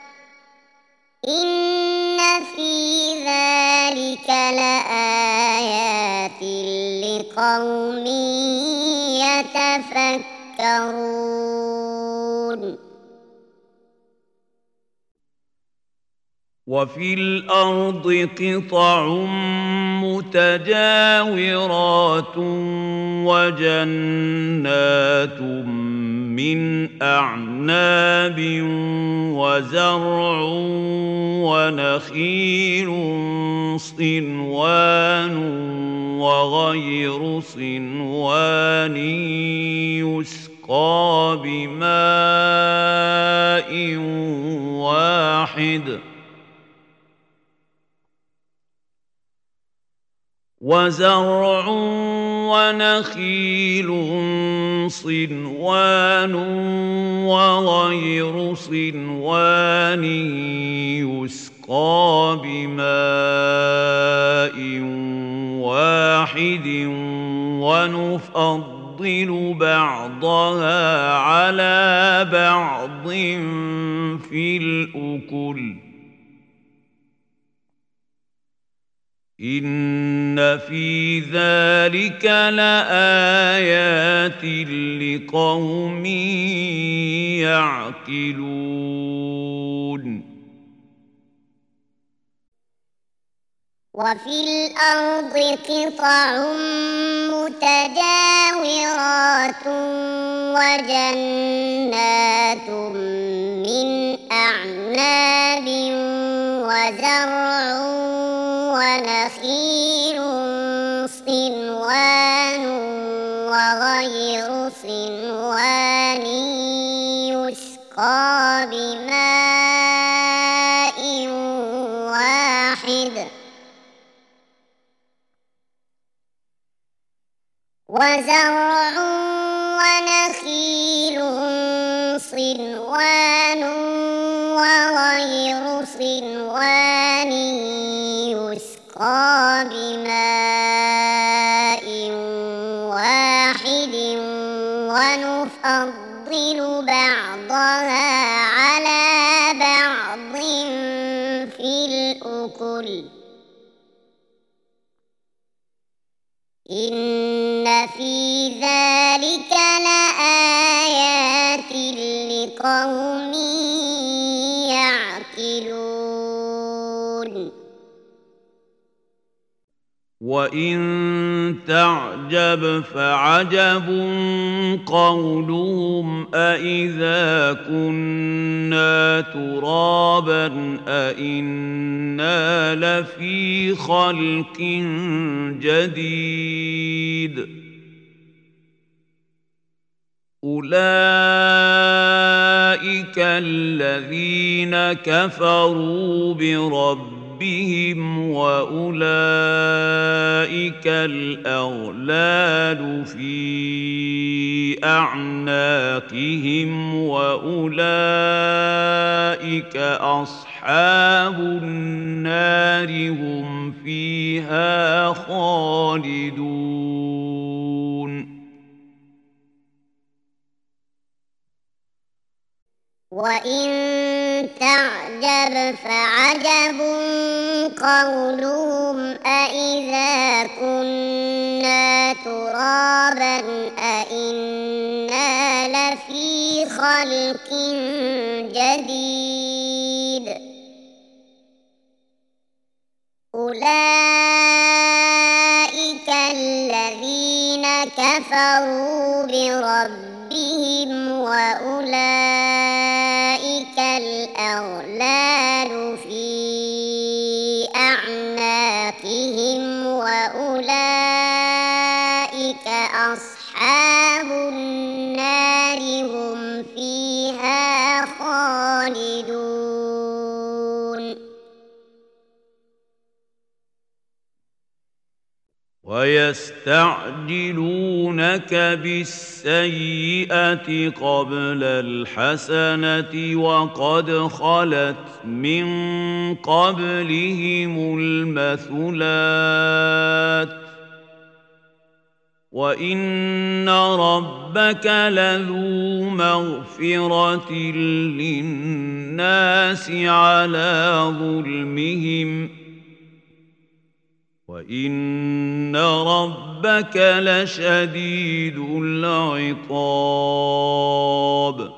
إن في ذلك لآيات لقوم يتفكرون وفي الأرض قطع متجاورات وجنات من أعناب وزرع ونخيل صنوان وغير صنوان يسقى بماء واحد وزرع ونخيل صنوان وغير صنوان يسقى بماء واحد ونفضل بعضها على بعض في الأكل إن في ذلك لآيات لقوم يعقلون وفي الأرض قطع متجاورات وجنات من أعناب وزرع ونخيل صنوان وغير صنوان يسقى بماء واحد وزرع ونخيل صنوان وغير صنوان يسقى بماء واحد ونفضل بعضها على بعض في الأكل إن في ذلك لآيات لقوم يعقلون وإن تعجب فعجب قولهم أإذا كنا ترابا أإنا لفي خلق جديد أولئك الذين كفروا بربهم بهم وأولئك الأغلال في أعناقهم وأولئك أصحاب النار هم فيها خالدون وإن تعجب فعجب قولهم أإذا كنا ترابا أإنا خلق جديد أولئك الذين كفروا بربهم وأولئك الأغلال في أعناقهم وأولئك أصحاب النار هم فيها خالدون ويستعجلونك بالسيئة قبل الحسنة وقد خلت من قبلهم المثلات وإن ربك لذو مغفرة للناس على ظلمهم وإن ربك لشديد العقاب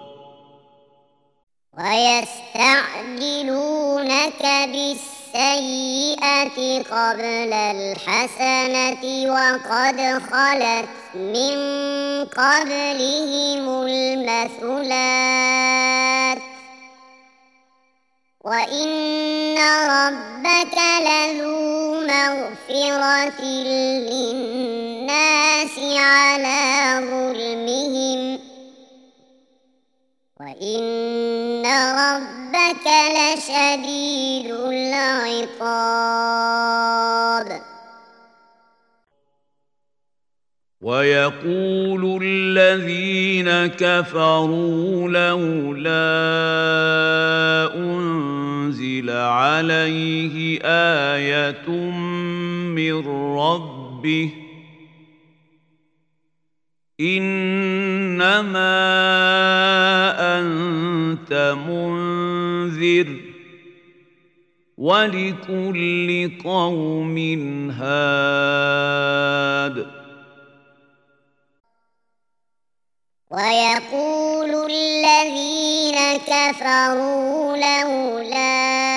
ويستعجلونك بالسيئة قبل الحسنة وقد خلت من قبلهم المثلات وإن ربك لذو مغفرة للناس على ظلمهم وإن ربك لشديد العقاب ويقول الذين كفروا لولا أنزل عليه آية من ربه إنما أنت منذر ولكل قوم هاد ويقول الذين كفروا لولا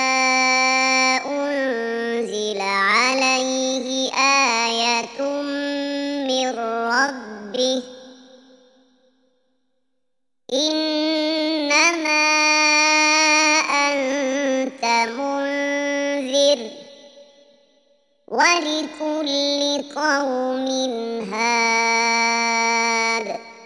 أنزل عليه آية من ربه إنما أنت منذر ولكل قوم هاد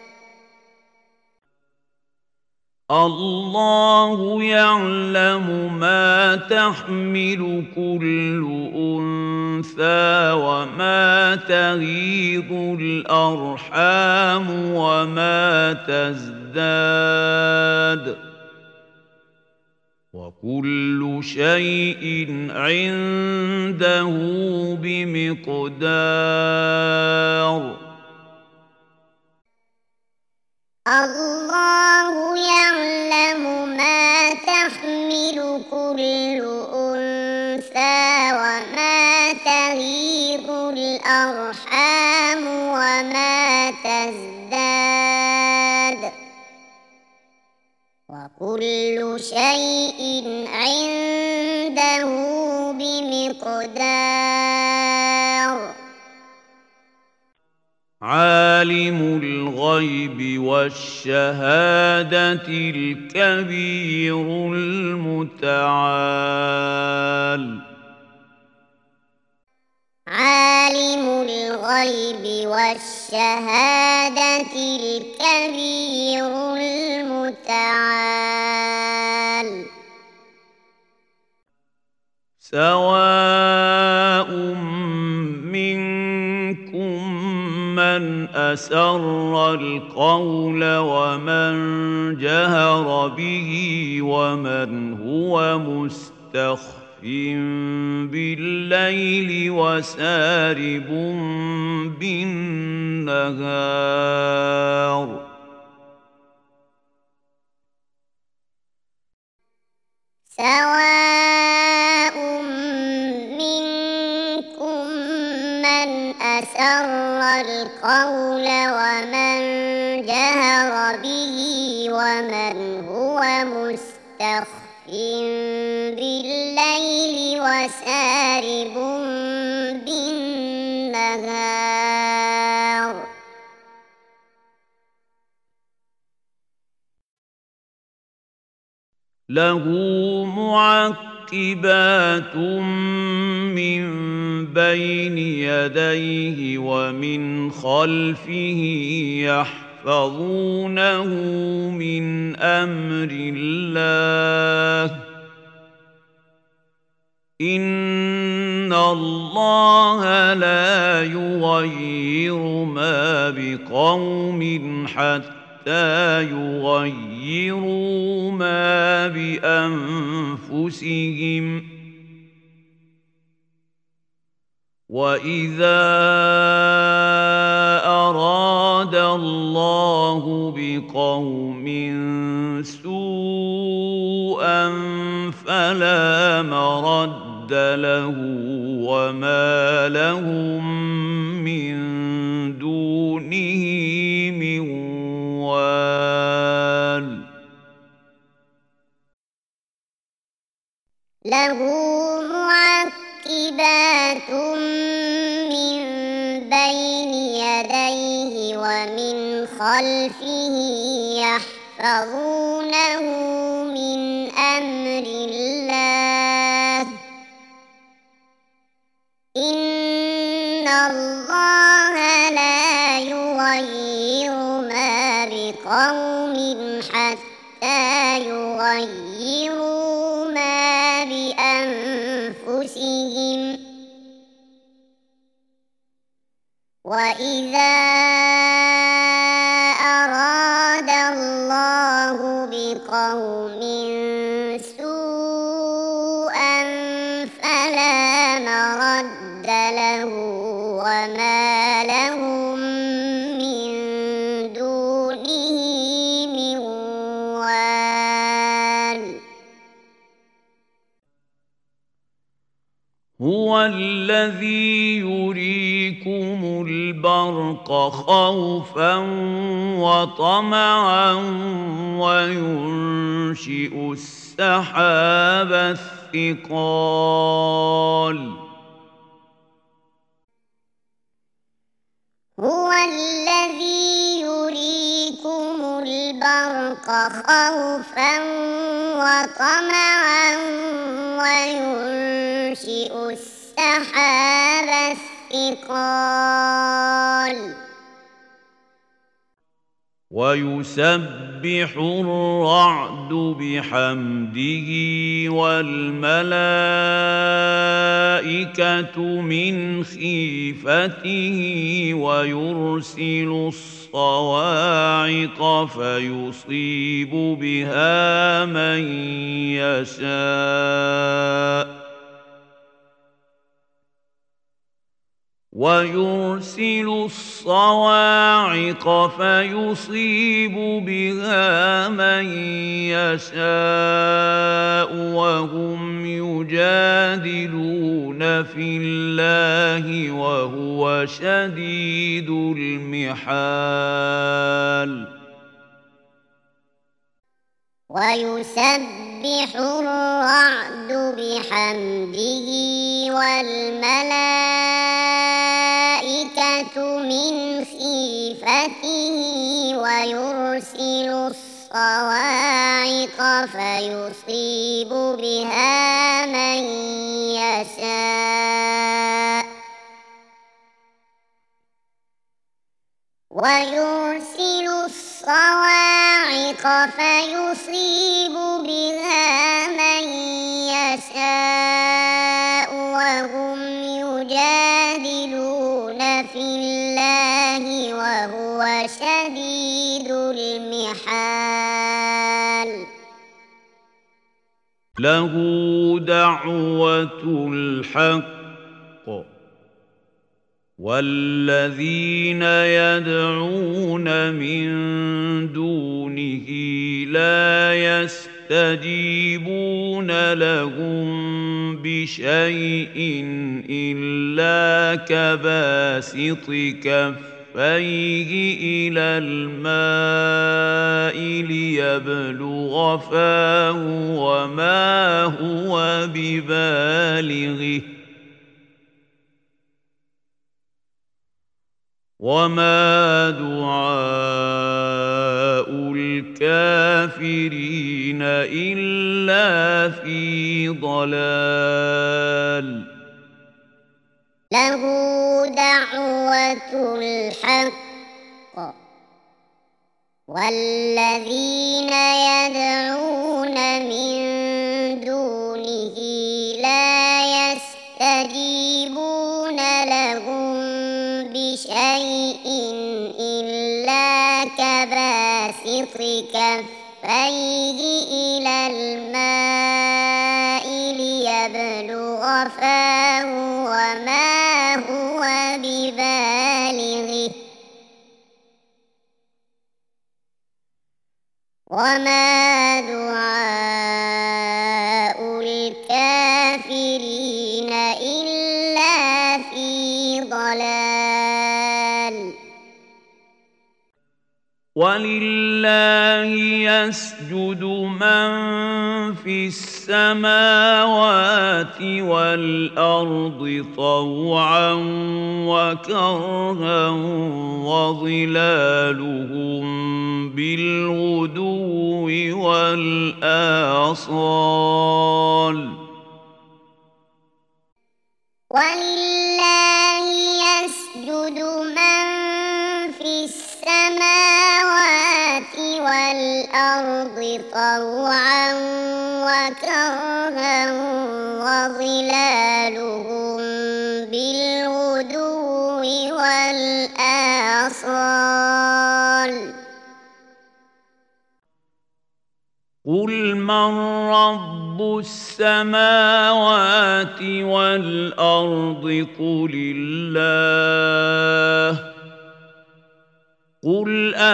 الله يعلم ما تحمل كل أنثى وما تغيض الأرحام وما تزداد وكل شيء عنده بمقدار الله يعلم ما تحمل كل أنثى وما تغيض الأرحام وما تزداد وكل شيء عنده بمقدار عالم الغيب والشهادة الكبير المتعال عالم الغيب والشهادة الكبير المتعال سواء منكم من أسر القول ومن جهر به ومن هو مستخف بالليل وسارب بالنهار سواء منكم من أسر القول ومن جهر به ومن بالليل وسارب بالنهار له معقبات من بين يديه ومن خلفه يحفظونه من أمر الله إن الله لا يغير ما بقوم حتى يغيروا ما بأنفسهم وإذا أراد الله بقوم سوءا فلا مرد له وما لهم من دونه من وال له معقبات من بين يديه ومن خلفه يحفظونه من أمر الله إن الله لا يغير ما بقوم حتى يغيروا ما بأنفسهم وإذا أراد الله بقوم سوءا فلا مرد له وما لهم من دونه من وال هو الذي يريكم البرق خوفا وطمعا وينشئ السحاب الثقال هو الذي يريكم البرق خوفا وطمعا وينشئ السحاب الثقال ويسبح الرعد بحمده والملائكة من خيفته ويرسل الصواعق فيصيب بها من يشاء ويرسل الصواعق فيصيب بها من يشاء وهم يجادلون في الله وهو شديد المحال ويسبح الرعد بحمده والملائكة من خيفته ويرسل الصواعق فيصيب بها من يشاء ويرسل الصواعق فيصيب بها من يشاء وهم يجادلون في الله وهو شديد المحال له دعوة الحق والذين يدعون من دونه لا يستجيبون لهم بشيء إلا كباسط كفيه إلى الماء ليبلغ فاه وما هو ببالغه وما دعاء الكافرين إلا في ضلال له دعوة الحق والذين يدعون من دونه لا يستجيبون لهم بشيء إلا كباسط كفيه إلى الماء ليبلغ فاه وما هو ببالغه وما دعاء الكافرين إلا في ضلال ولله يسجد من في السماوات والأرض طوعا وكرها وظلالهم بالغدو والآصال ولله يسجد من في السماوات والأرض طوعا وكرها وظلالهم بالغدو والآصال قل من رب السماوات والأرض قل الله قل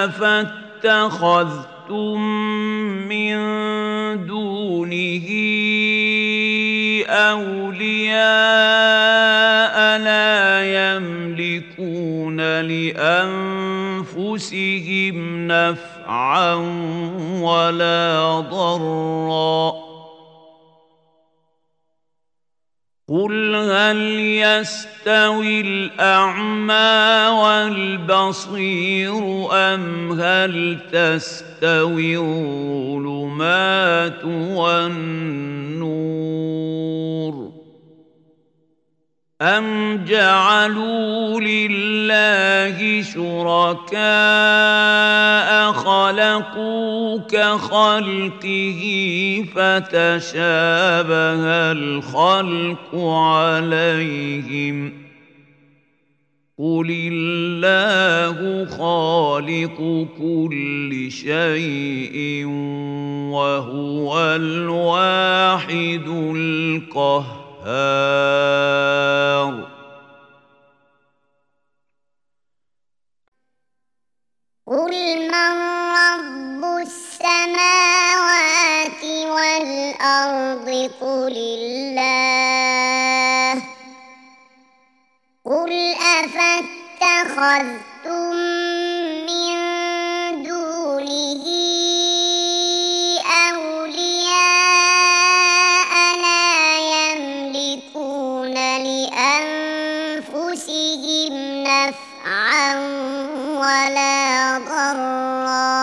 أفاتخذتم من دونه أولياء لا يملكون لأنفسهم نفعا ولا ضرا قل هل يستوي الأعمى والبصير أم هل تستوي الظلمات والنور أم جعلوا لله شركاء خلقوا كخلقه فتشابه الخلق عليهم قل الله خالق كل شيء وهو الواحد القهار قل من رب السماوات والأرض قل الله قل أفاتخذتم من دونه أولياء لا يملكون لأنفسهم نفعا ولا ضرا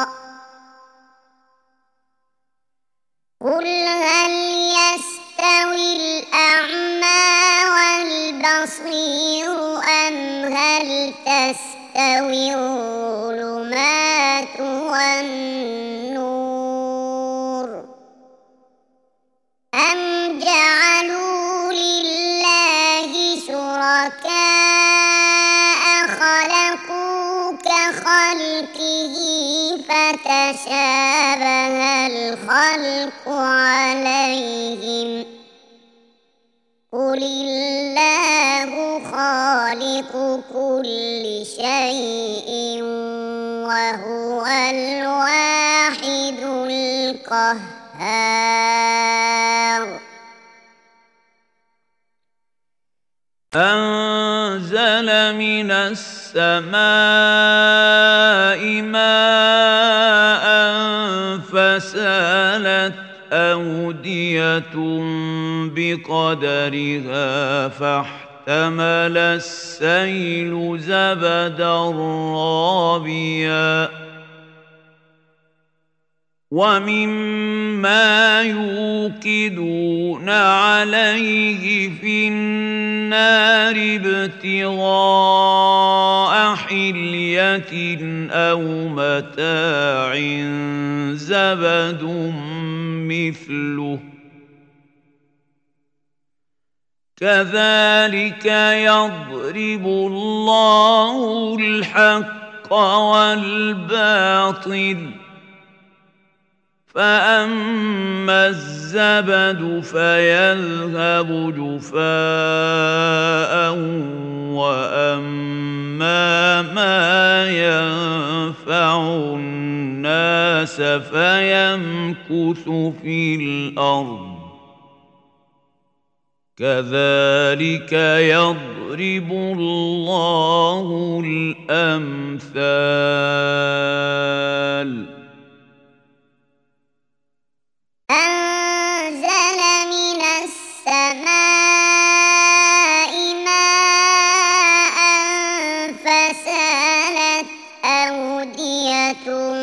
قل هل يستوي الأعمى والبصير أم هل تستوي الظلمات والنور أم جعلوا لله شركاء خلقوا كخلقه فتشابه الخلق عليهم قل الله خالق كل شيء وهو الواحد القهار أنزل من السماء السماء ماء فسالت أودية بقدرها فاحتمل السيل زبدا رابيا ومما يوقدون عليه في النار ابتغاء حلية أو متاع زبد مثله كذلك يضرب الله الحق والباطل فأما الزبد فيذهب جفاء وأما ما ينفع الناس فيمكث في الأرض كذلك يضرب الله الأمثال أنزل من السماء ماء فسالت أودية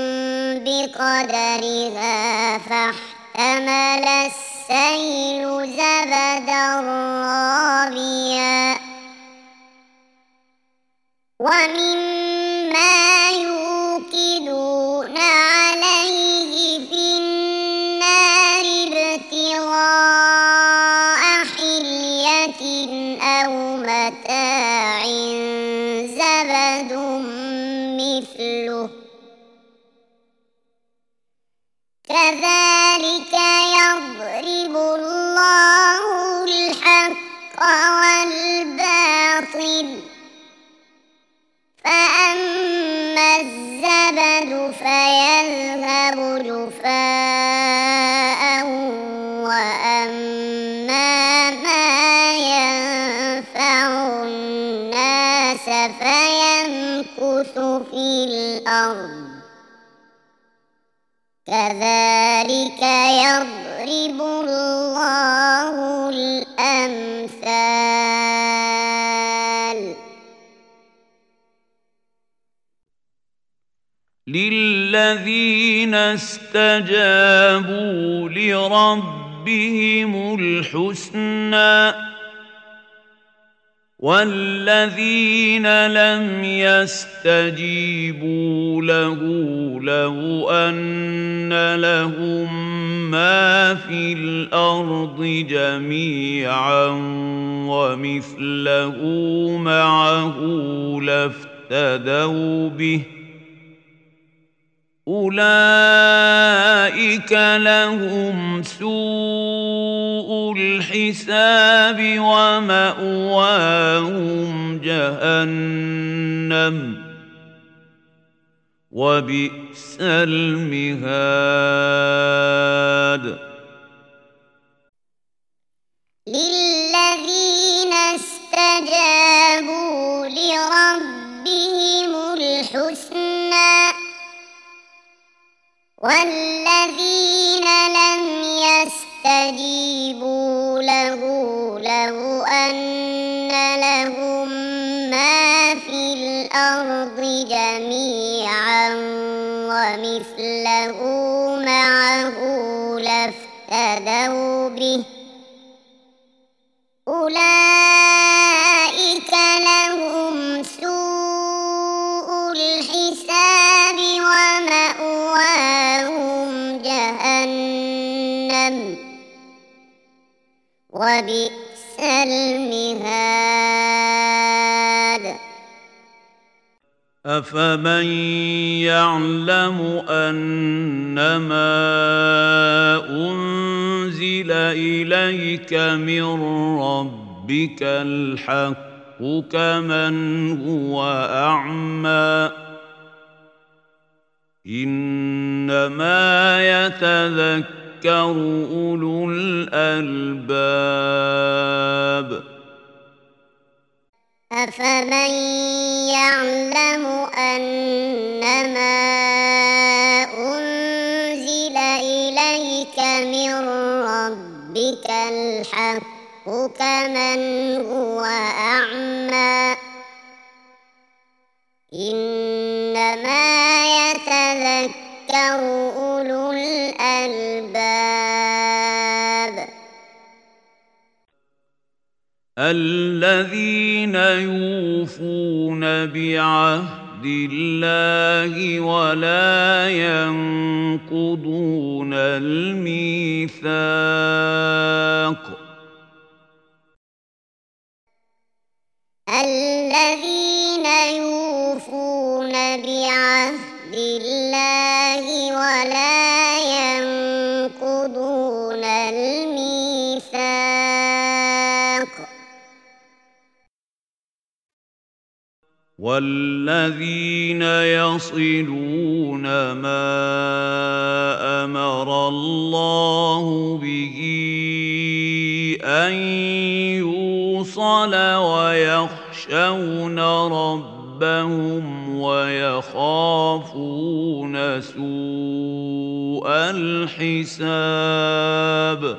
بقدرها فاحتمل السيل زبدا رابيا ومما يوقدون عليه في النار ابتغاء حلية أو متاع زبد مثله كذلك يضرب الله الحق والباطل فأما الزبد فيذهب جفاء وأما ما ينفع الناس فيمكث في الأرض كذلك يضرب الله الأمثال للذين استجابوا لربهم الحسنى والذين لم يستجيبوا له لو أن لهم ما في الأرض جميعا ومثله معه لافتدوا به أولئك لهم سوء الحساب ومأواهم جهنم وبئس المهاد للذين استجابوا لربهم الحسنى والذين لم يستجيبوا له لو أن لهم ما في الأرض جميعا ومثله معه لافتدوا به أولئك لهم سوء الحساب ومأواهم جهنم وبئس المهاد أفمن يعلم أنما أنزل إليك من ربك الحق كمن هو أعمى إنما يتذكر أولو الألباب أفمن يعلم أنما أنزل إليك من ربك الحق كمن هو أعمى إنما يتذكر أولو الألباب الذين يوفون بعهد الله ولا ينقضون الميثاق الذين يوفون بعهد الله ولا ينقضون الميثاق والذين يصلون ما أمر الله به أن يوصل ويخشون ربهم ويخافون سوء الحساب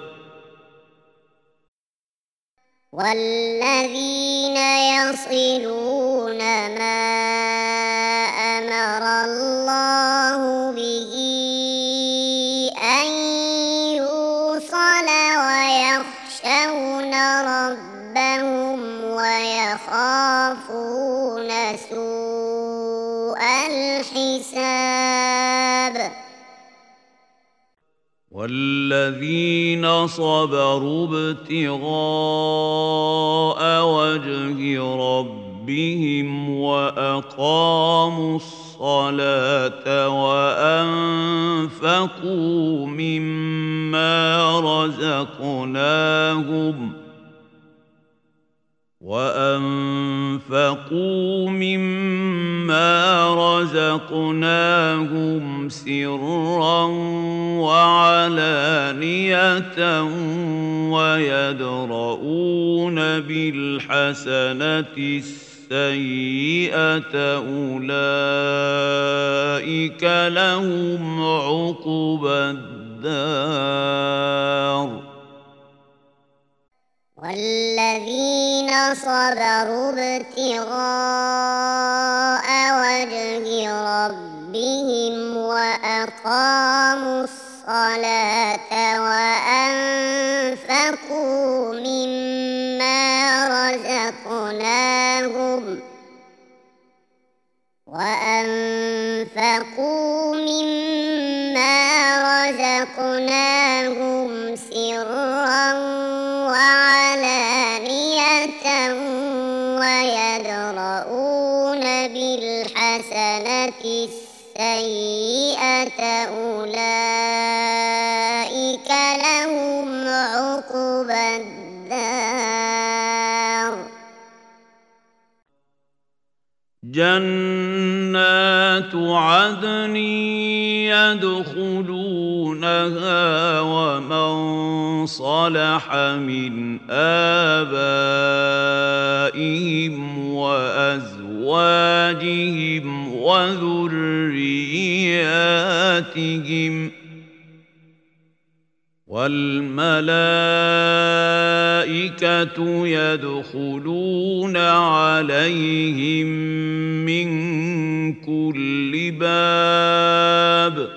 والذين يصلون ما أمر الله به أن يوصل ويخشون ربهم ويخافون سوء الحساب والذين صبروا ابتغاء وجه ربهم وأقاموا الصلاة وأنفقوا مما رزقناهم وأنفقوا مما رزقناهم سرا وعلانية ويدرؤون بالحسنة السيئة أولئك لهم عقبى الدار والذين صبروا ابتغاء وجه ربهم وأقاموا الصلاة وأنفقوا مما رزقناهم وأنفقوا مما رزقناهم سرا وعلانية ويدرؤون بالحسنة السيئة أولئك لهم عقبى الدار جنات عدن يدخلونها ومن صلح من آبائهم وأزواجهم وذرياتهم والملائكة يدخلون عليهم من كل باب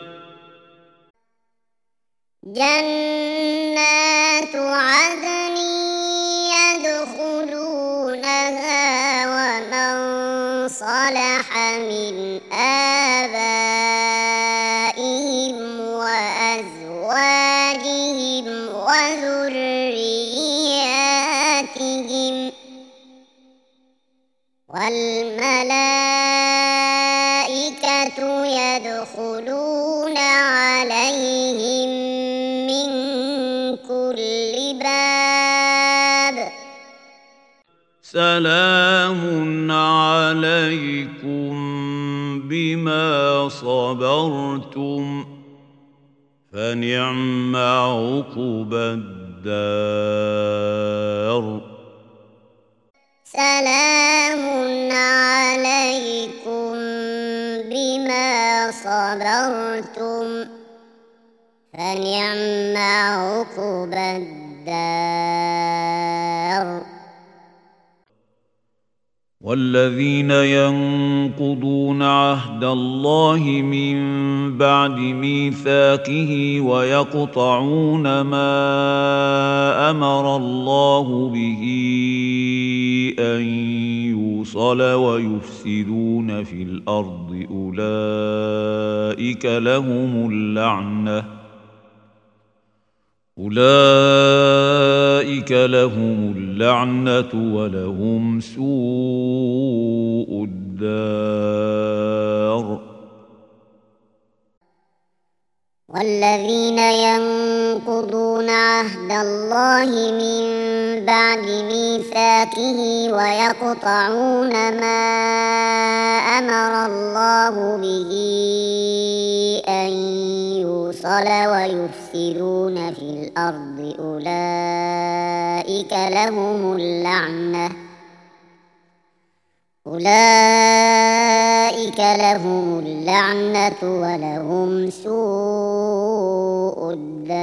جنات عدن يدخلونها ومن صلح من آبائهم وأزواجهم وذرياتهم والملائكة يدخلون عليهم من كل باب سلام عليكم بما صبرتم فنعم عقبى الدار سلام عليكم بما صبرتم فنعم عقبى الدار. والذين ينقضون عهد الله من بعد ميثاقه ويقطعون ما أمر الله به أن يوصل ويفسدون في الأرض أولئك لهم اللعنة أولئك لهم اللعنة ولهم سوء الدار. والذين ينقضون عهد الله من بعد ميثاقه ويقطعون ما أمر الله به أن يوصل ويفسدون في الأرض أولئك لهم اللعنة أولئك لهم اللعنة ولهم سوء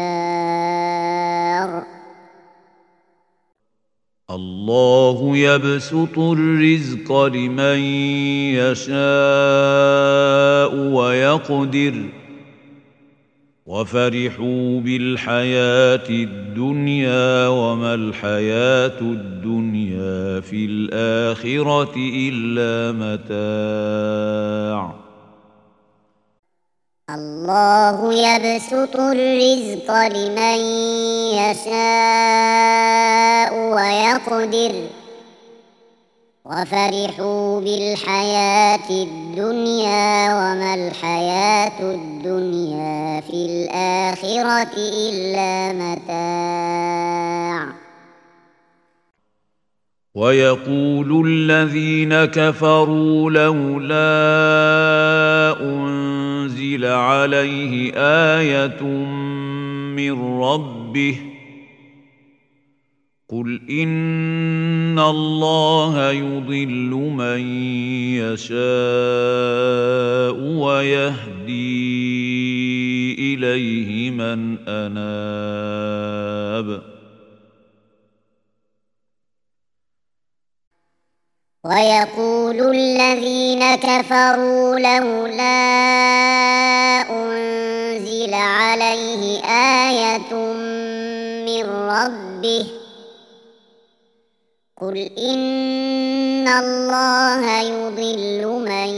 الدار. الله يبسط الرزق لمن يشاء ويقدر وفرحوا بالحياة الدنيا وما الحياة الدنيا في الآخرة إلا متاع. الله يبسط الرزق لمن يشاء ويقدر وفرحوا بالحياة الدنيا وما الحياة الدنيا في الآخرة إلا متاع. ويقول الذين كفروا لولا أنزل عليه آية من ربه قل إن الله يضل من يشاء ويهدي إليه من أناب. ويقول الذين كفروا لولا أنزل عليه آية من ربه قل إن الله يضل من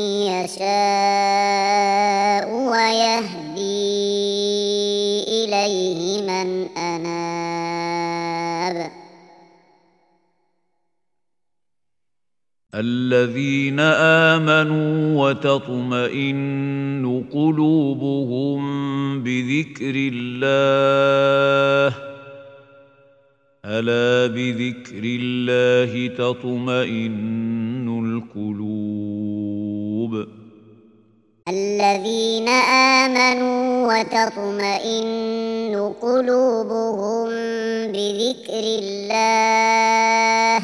يشاء ويهدي إليه من أناب. الذين آمنوا وتطمئن قلوبهم بذكر الله ألا بذكر الله تطمئن القلوب. الذين آمنوا وتطمئن قلوبهم بذكر الله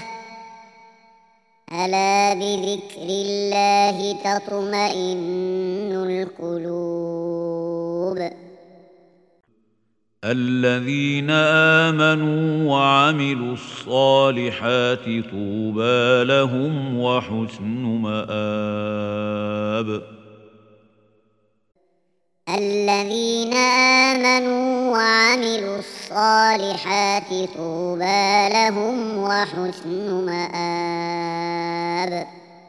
ألا بذكر الله تطمئن القلوب. الذين آمنوا وعملوا الصالحات طوبى لهم وحسن مآب. الذين آمنوا وعملوا الصالحات طوبى لهم وحسن مآب.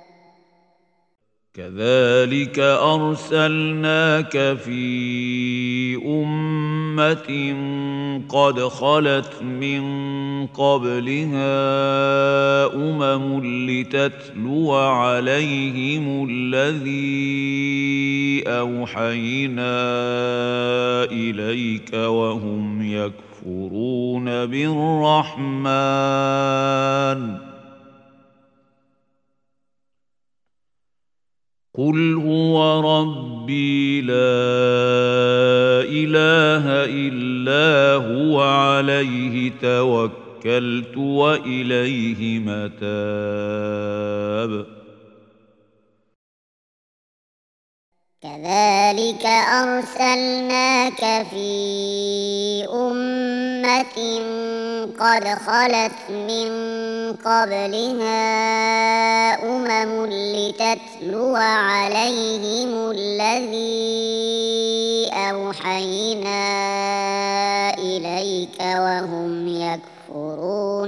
كذلك أرسلناك في أمة قد خلت من قبلها أمم لتتلو عليهم الذي أوحينا إليك وهم يكفرون بالرحمن قل هو ربي لا إله إلا هو عليه توكلت توكلت وإليه متاب كذلك أرسلناك في أمة قد خلت من قبلها أمم لتتلو عليهم الذي أوحينا إليك وهم يكفرون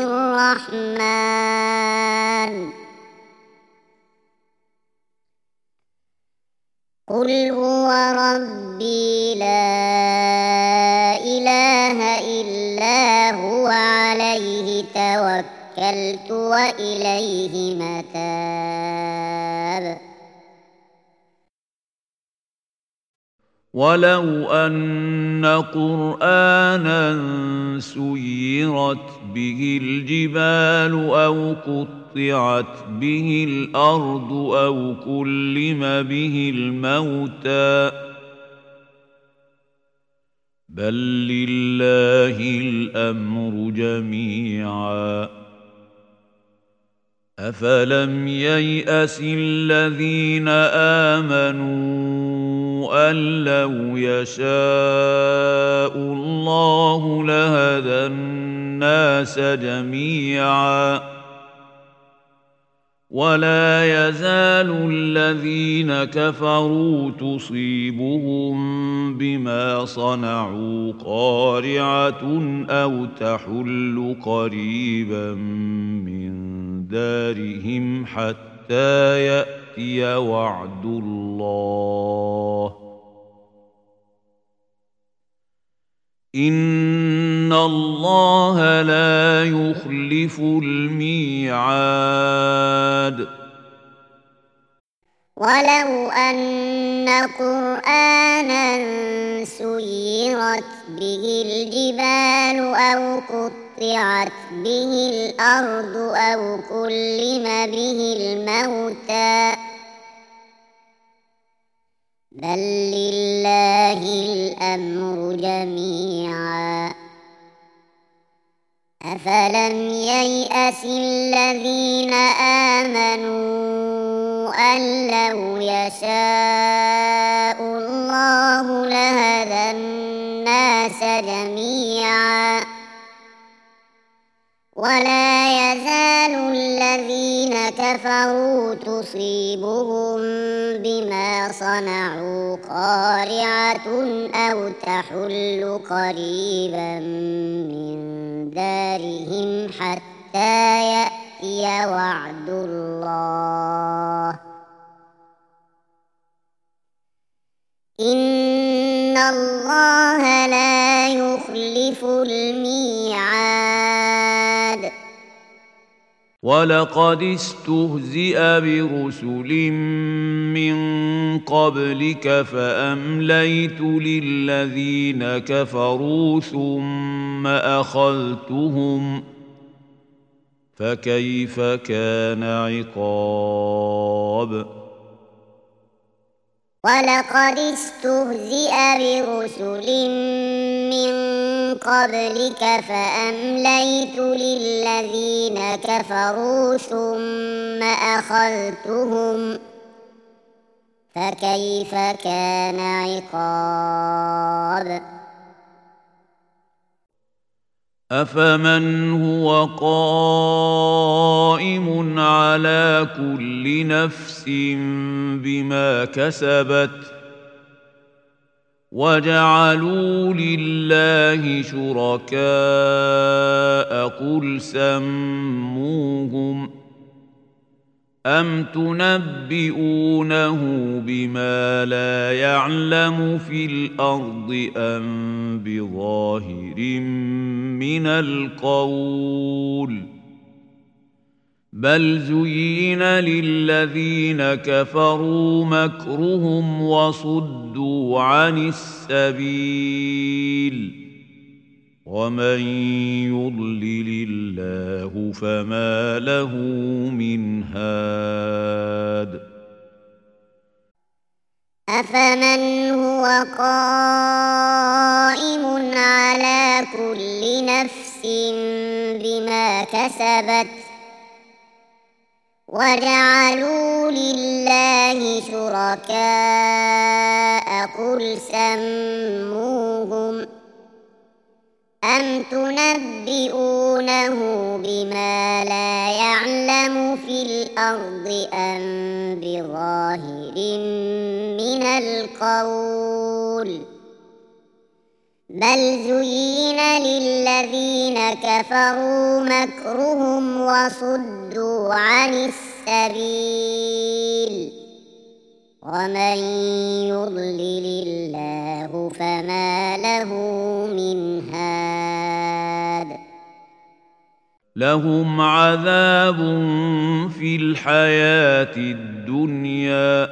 بالرحمن قل هو ربي لا إله إلا هو عليه توكلت وإليه متاب ولو أن قرآنا سيرت به الجبال أو قطعت به الأرض أو كلم به الموتى بل لله الأمر جميعا أفلم ييأس الذين آمنوا أن لو يشاء الله لهدى الناس جميعا ولا يزال الذين كفروا تصيبهم بما صنعوا قارعة أو تحل قريبا من دارهم حتى يأتي وعد الله إن الله لا يخلف الميعاد ولو أن قرآنا سيرت به الجبال أو قطعت به الأرض أو كلم به الموتى بل لله الأمر جميعا أفلم ييأس الذين آمنوا أن لو يشاء الله لهدى الناس جميعا ولا يزال الذين كفروا تصيبهم بما صنعوا قارعة أو تحل قريبا من دارهم حتى يأتي وعد الله إن الله لا يخلف الميعاد ولقد استهزئ برسل من قبلك فأمليت للذين كفروا ثم أخذتهم فكيف كان عقاب ولقد استهزئ برسل من قبلك فأمليت للذين كفروا ثم أخذتهم فكيف كان عقاب أفمن هو قائم على كل نفس بما كسبت وجعلوا لله شركاء قل سموهم أم تنبئونه بما لا يعلم في الأرض أم بظاهر من القول بل زين للذين كفروا مكرهم وصدوا عن السبيل ومن يضلل الله فما له من هاد أفمن هو قائم على كل نفس بما كسبت وجعلوا لله شركاء قل سموهم أم تنبئونه بما لا يعلم في الأرض أم بظاهر من القول بل زين للذين كفروا مكرهم وصدوا عن السبيل ومن يضلل الله فما له من هاد لهم عذاب في الحياة الدنيا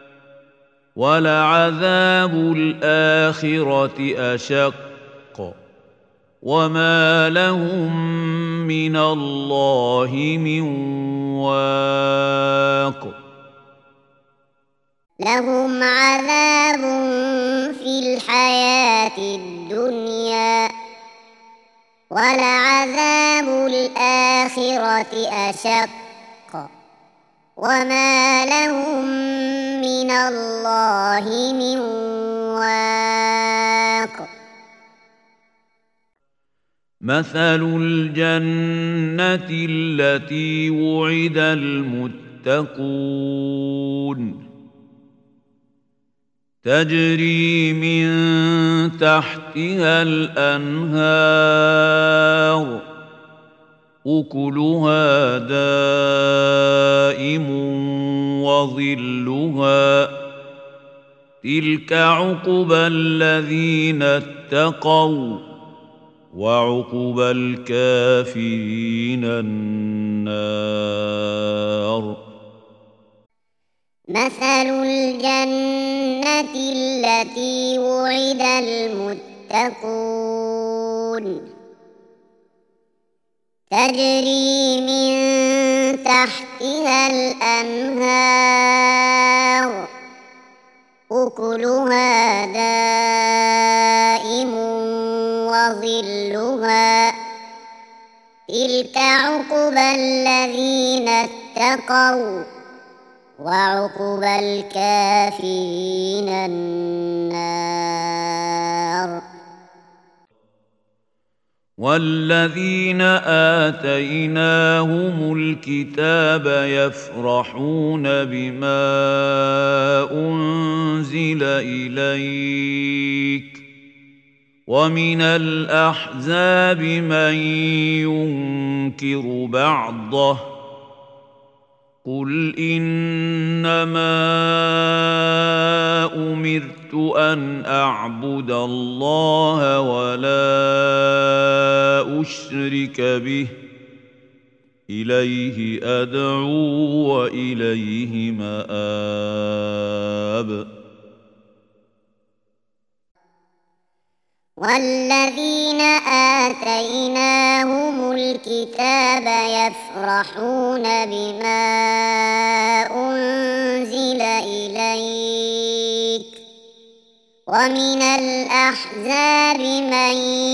ولعذاب الآخرة أشق وما لهم من الله من واق لهم عذاب في الحياة الدنيا ولعذاب الآخرة أشق وما لهم من الله من واق مثل الجنة التي وعد المتقون تجري من تحتها الأنهار أكلها دائم وظلها تلك عقبى الذين اتقوا وعقبى الكافرين النار مثل الجنة التي وعد المتقون تجري من تحتها الأنهار أكلها دائم وظلها تلك عقبى الذين اتقوا وعقبى الكافرين النار والذين آتيناهم الكتاب يفرحون بما أنزل إليك ومن الأحزاب من ينكر بعضه قل إنما أمرت أن أعبد الله ولا أشرك به إليه أدعو وإليه مآب والذين آتيناهم الكتاب يفرحون بما أنزل إليك ومن الأحزاب من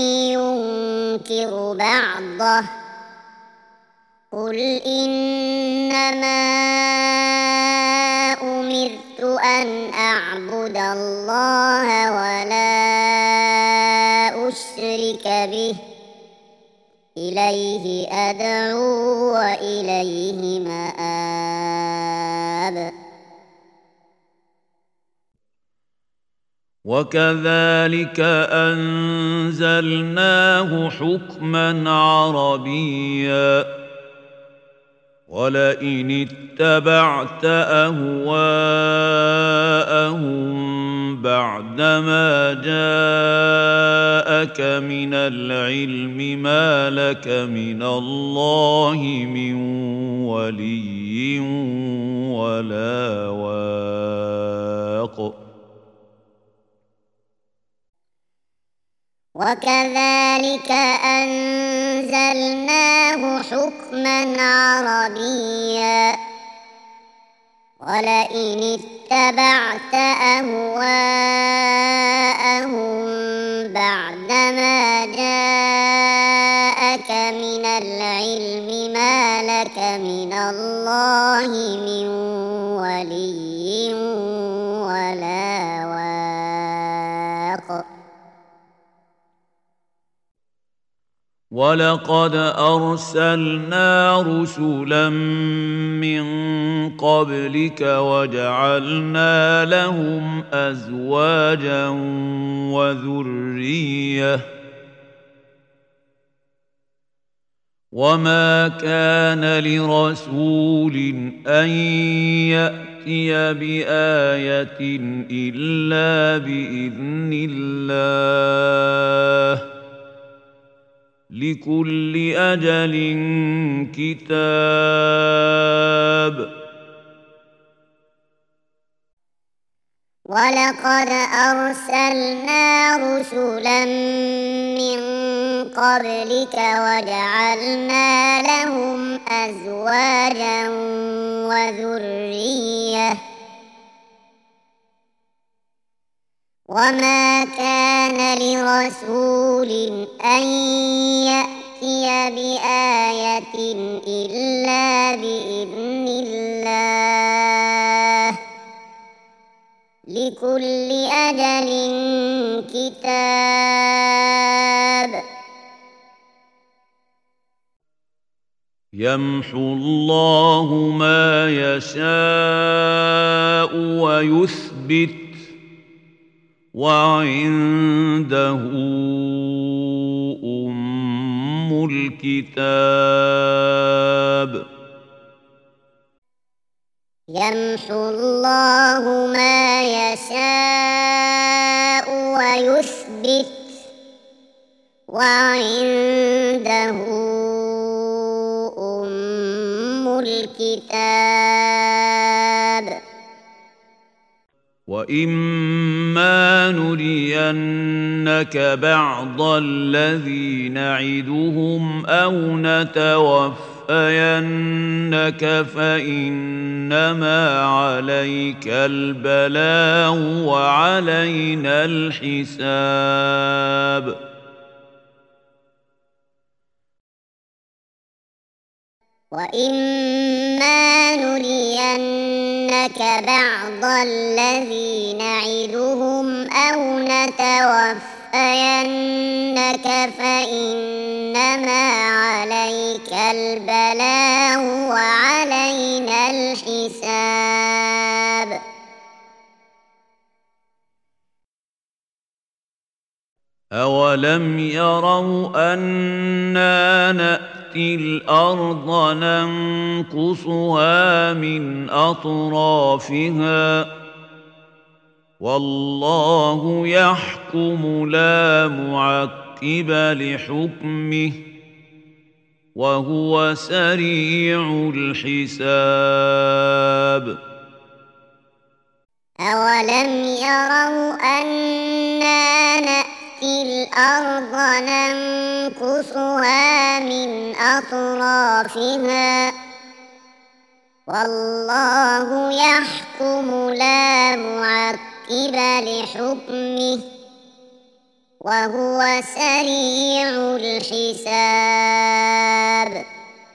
ينكر بعضه قل إنما أمرت أن أعبد الله ولا أشرك به إليه أدعو وإليه مآب وكذلك أنزلناه حكما عربيا ولئن اتبعت أهواءهم بعدما جاءك من العلم ما لك من الله من ولي ولا واق وكذلك أنزلناه حكما عربيا ولئن اتبعت أهواءهم بعدما جاءك من العلم ما لك من الله من ولي ولا واق. ولقد أرسلنا رسلا من قبلك وجعلنا لهم أزواجا وذرية وما كان لرسول أن يأتي بآية إلا بإذن الله لكل أجل كتاب. ولقد أرسلنا رسلا من قبلك وجعلنا لهم أزواجا وذرية وما كان لرسول أن يأتي بآية إلا بإذن الله لكل أجل كتاب. يمحو الله ما يشاء ويثبت وعنده أم الكتاب. يمحو الله ما يشاء ويثبت وعنده أم الكتاب. وإما نرينك بعض الذي نعدهم أو نتوفينك فإنما عليك البلاغ وعلينا الحساب. وإما نرينك بعض الذي نعدهم أو نتوفينك فإنما عليك البلاغ وعلينا الحساب. أولم يروا أنا نأتي الأرض ننقصها من أطرافها والله يحكم لا معقب لحكمه وهو سريع الحساب. أولم يروا أنا نأتي الأرض ننقصها من أطرافها والله يحكم لا معقب لحكمه وهو سريع الحساب.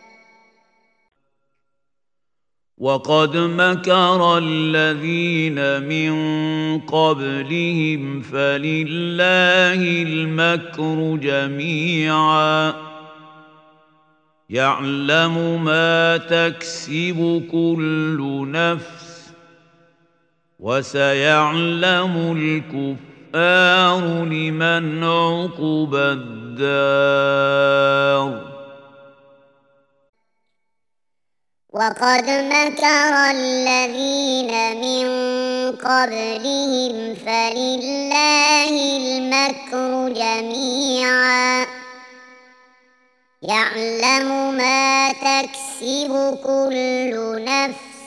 وقد مكر الذين من قبلهم فلله المكر جميعا يعلم ما تكسب كل نفس وسيعلم الكفار لمن عقبى الدار. وقد مكر الذين من قبلهم فلله المكر جميعا يعلم ما تكسب كل نفس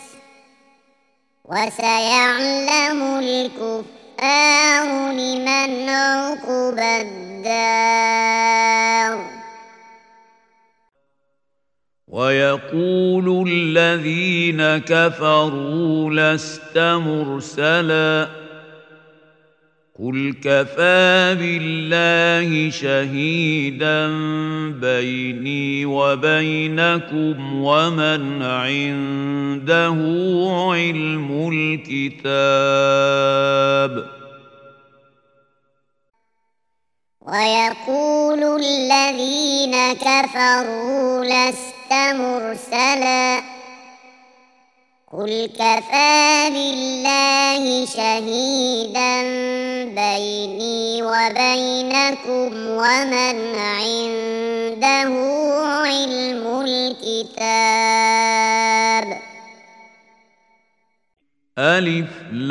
وسيعلم الكفار لمن عقبى الدار. ويقول الذين كفروا لست مرسلا قل كفى بالله شهيدا بيني وبينكم ومن عنده علم الكتاب. ويقول الذين كفروا لست مرسلا قل كفى بالله شهيدا بيني وبينكم ومن عنده علم الكتاب. ألف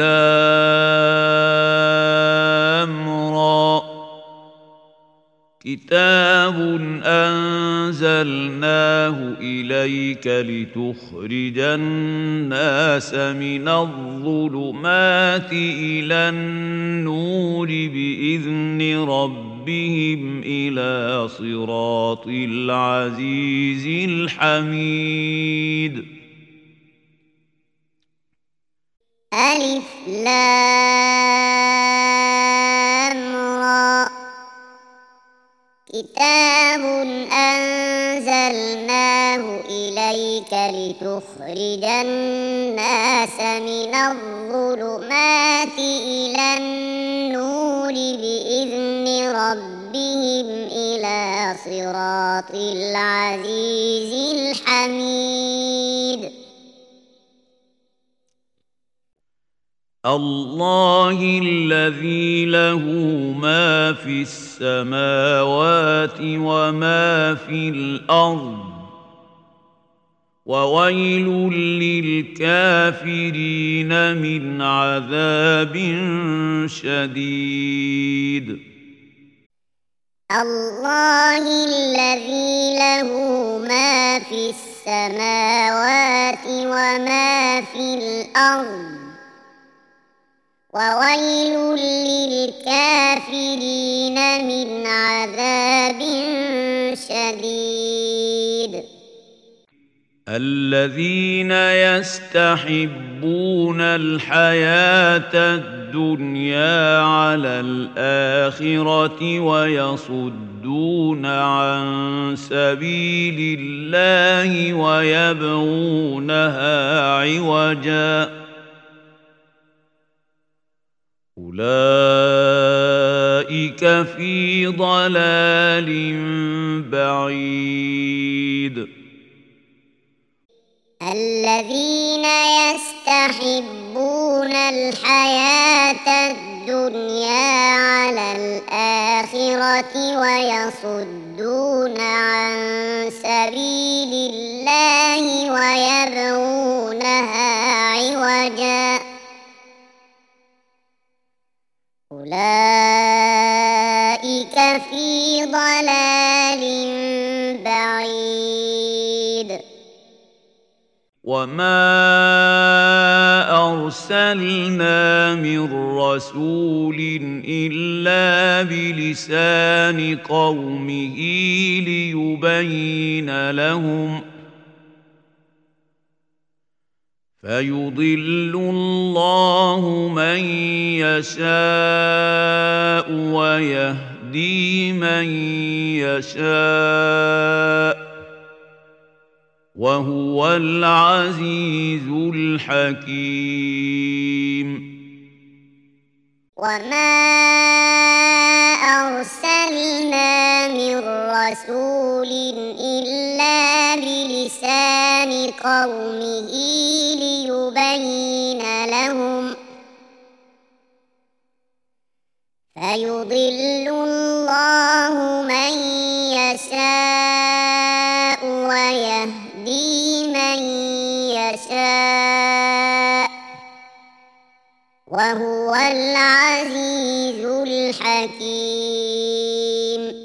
لام را كتاب أنزلناه إليك لتخرج الناس من الظلمات إلى النور بإذن ربهم إلى صراط العزيز الحميد. ألف لام را كتاب أنزلناه إليك لتخرج الناس من الظلمات إلى النور بإذن ربهم إلى صراط العزيز الحميد. الله الذي له ما في السماوات وما في الأرض وويل للكافرين من عذاب شديد. الله الذي له ما في السماوات وما في الأرض وويل للكافرين من عذاب شديد. الذين يستحبون الحياة الدنيا على الآخرة ويصدون عن سبيل الله ويبغونها عوجا أولئك في ضلال بعيد. الذين يستحبون الحياة الدنيا على الآخرة ويصدون عن سبيل الله ويبغونها عوجا أولئك في ضلال بعيد. وما أرسلنا من رسول إلا بلسان قومه ليبين لهم فيضل الله من يشاء ويهدي من يشاء وهو العزيز الحكيم. وما أرسلنا من رسول إلا بلسان قومه ليبين لهم فيضل الله من يشاء ويهدي من يشاء وهو العزيز الحكيم.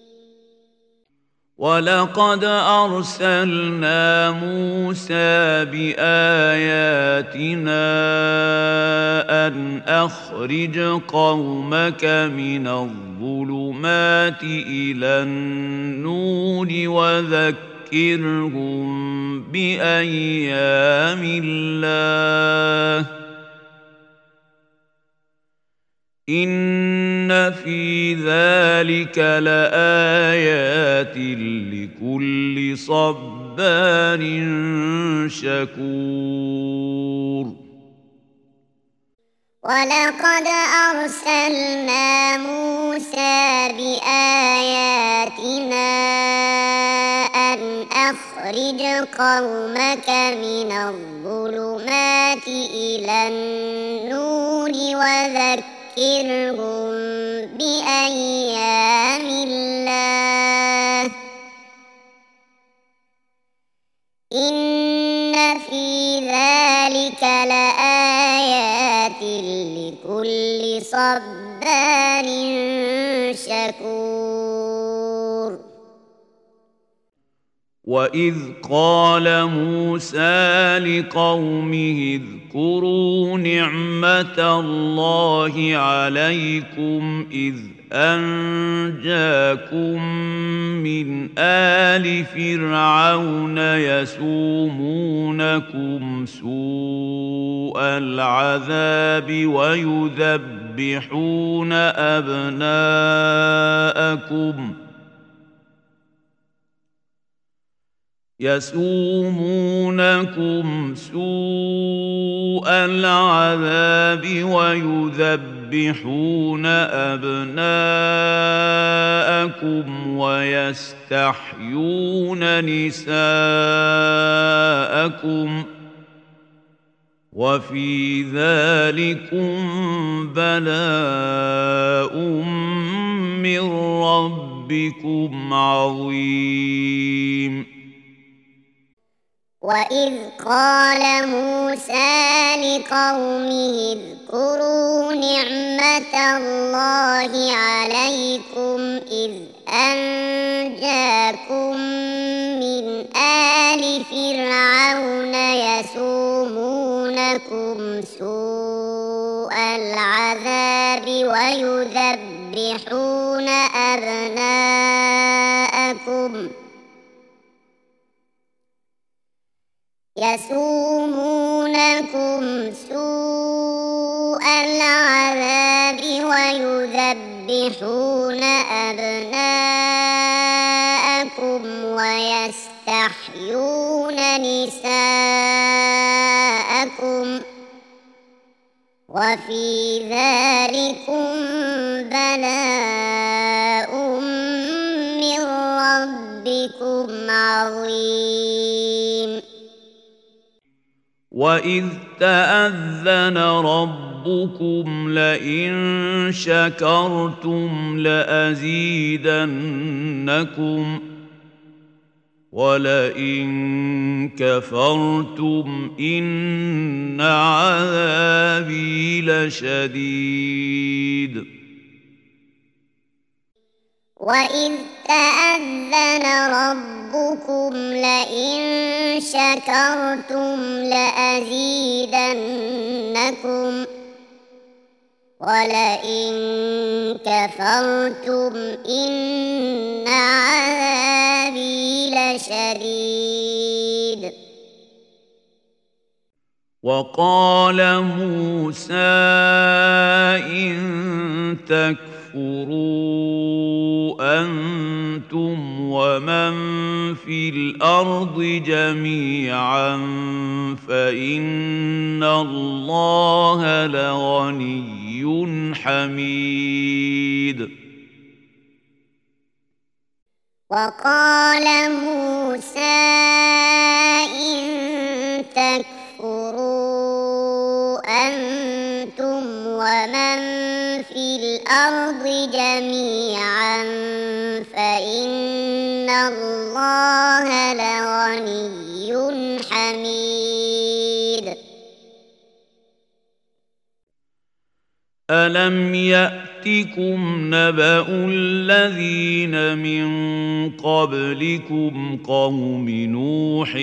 ولقد أرسلنا موسى بآياتنا أن أخرج قومك من الظلمات إلى النور وذكر وذكرهم بأيام الله إن في ذلك لآيات لكل صبار شكور ولقد أرسلنا موسى بآياتنا أن أخرج قومك من الظلمات إلى النور وذكرهم بأيام الله إن في ذلك لآيات لكل صبار شكور وإذ قال موسى لقومه اذكروا نعمة الله عليكم إذ أنجاكم من آل فرعون يسومونكم سوء العذاب ويذبحون أبناءكم يسومونكم سوء العذاب ويذبحون أبناءكم ويستحيون نساءكم وفي ذلكم بلاء من ربكم عظيم وإذ قال موسى لقومه اذكروا نعمة الله عليكم إذ أنجاكم من آل فرعون يسومونكم سوء العذاب ويذبحون أبناءكم يسومونكم سوء العذاب ويذبحون أبناءكم ويستحيون نساءكم وفي ذلكم بلاء من ربكم عظيم وإذ تأذن ربكم لئن شكرتم لأزيدنكم ولئن كفرتم إن عذابي لشديد وإذ تأذن ربكم لئن شكرتم لأزيدنكم ولئن كفرتم إن عذابي لشديد وقال موسى إن تكفروا أنتم ومن في الأرض جميعا فإن الله لغني حميد وقال موسى إن تكفروا أنتم ومن في الأرض جميعا فإن الله لغني حميد ألم يأتكم نبأ الذين من قبلكم قوم نوح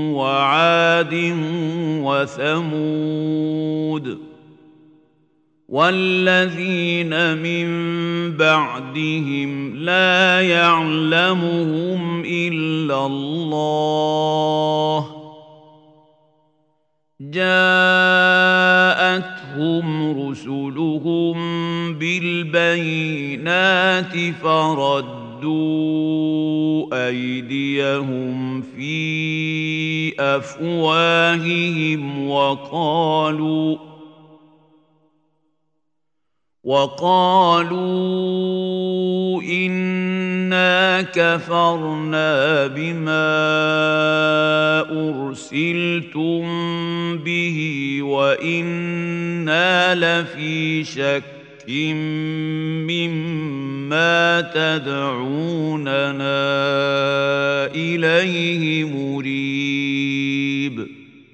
وعاد وثمود والذين من بعدهم لا يعلمهم إلا الله جاءتهم رسلهم بالبينات فردوا أيديهم في أفواههم وقالوا وقالوا إنا كفرنا بما أرسلتم به وإنا لفي شك مما تدعوننا إليه مريب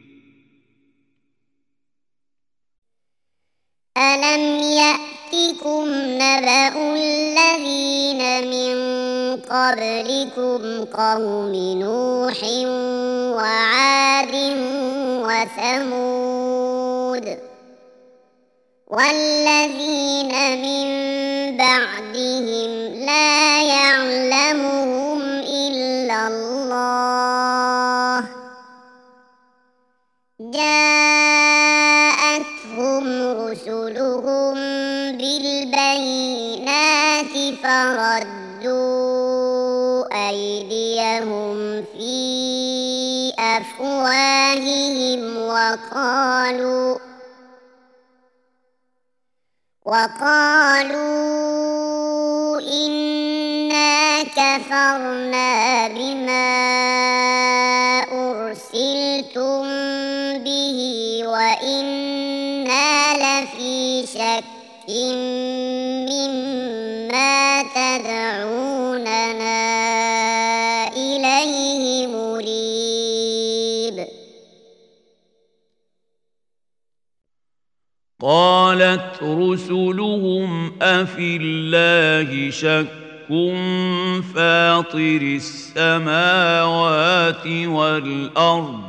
ألم يأتكم نبأ الذين من قبلكم قوم نوح وعاد وثمود والذين من بعدهم لا يعلمهم إلا الله جاءتهم رسلهم بالبينات فردوا أيديهم في أفواههم وقالوا وقالوا إنا كفرنا بما أرسلتم به وإنا لفي شك مما تدعوننا إليه مريب قالت رسلهم أفي الله شك فاطر السماوات والأرض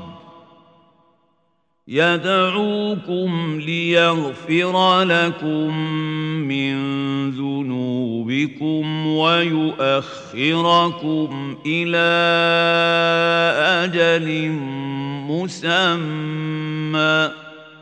يدعوكم ليغفر لكم من ذنوبكم ويؤخركم إلى أجل مسمى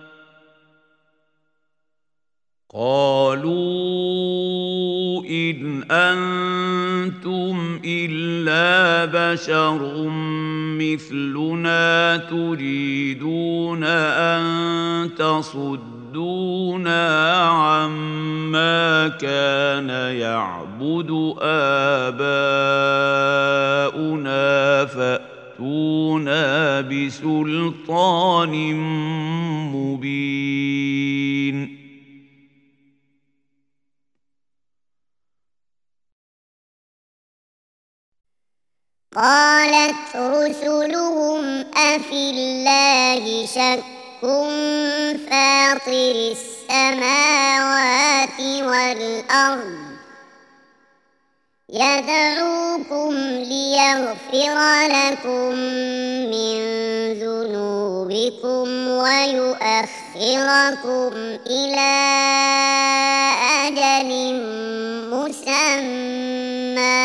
قالوا إن أنتم إلا بشر مثلنا تريدون أن تصدونا عما كان يعبد آباؤنا فأتونا بسلطان مبين قالت رسلهم أفي الله شك فاطر السماوات والأرض يدعوكم ليغفر لكم من ذنوبكم ويؤخركم إلى أجل مسمى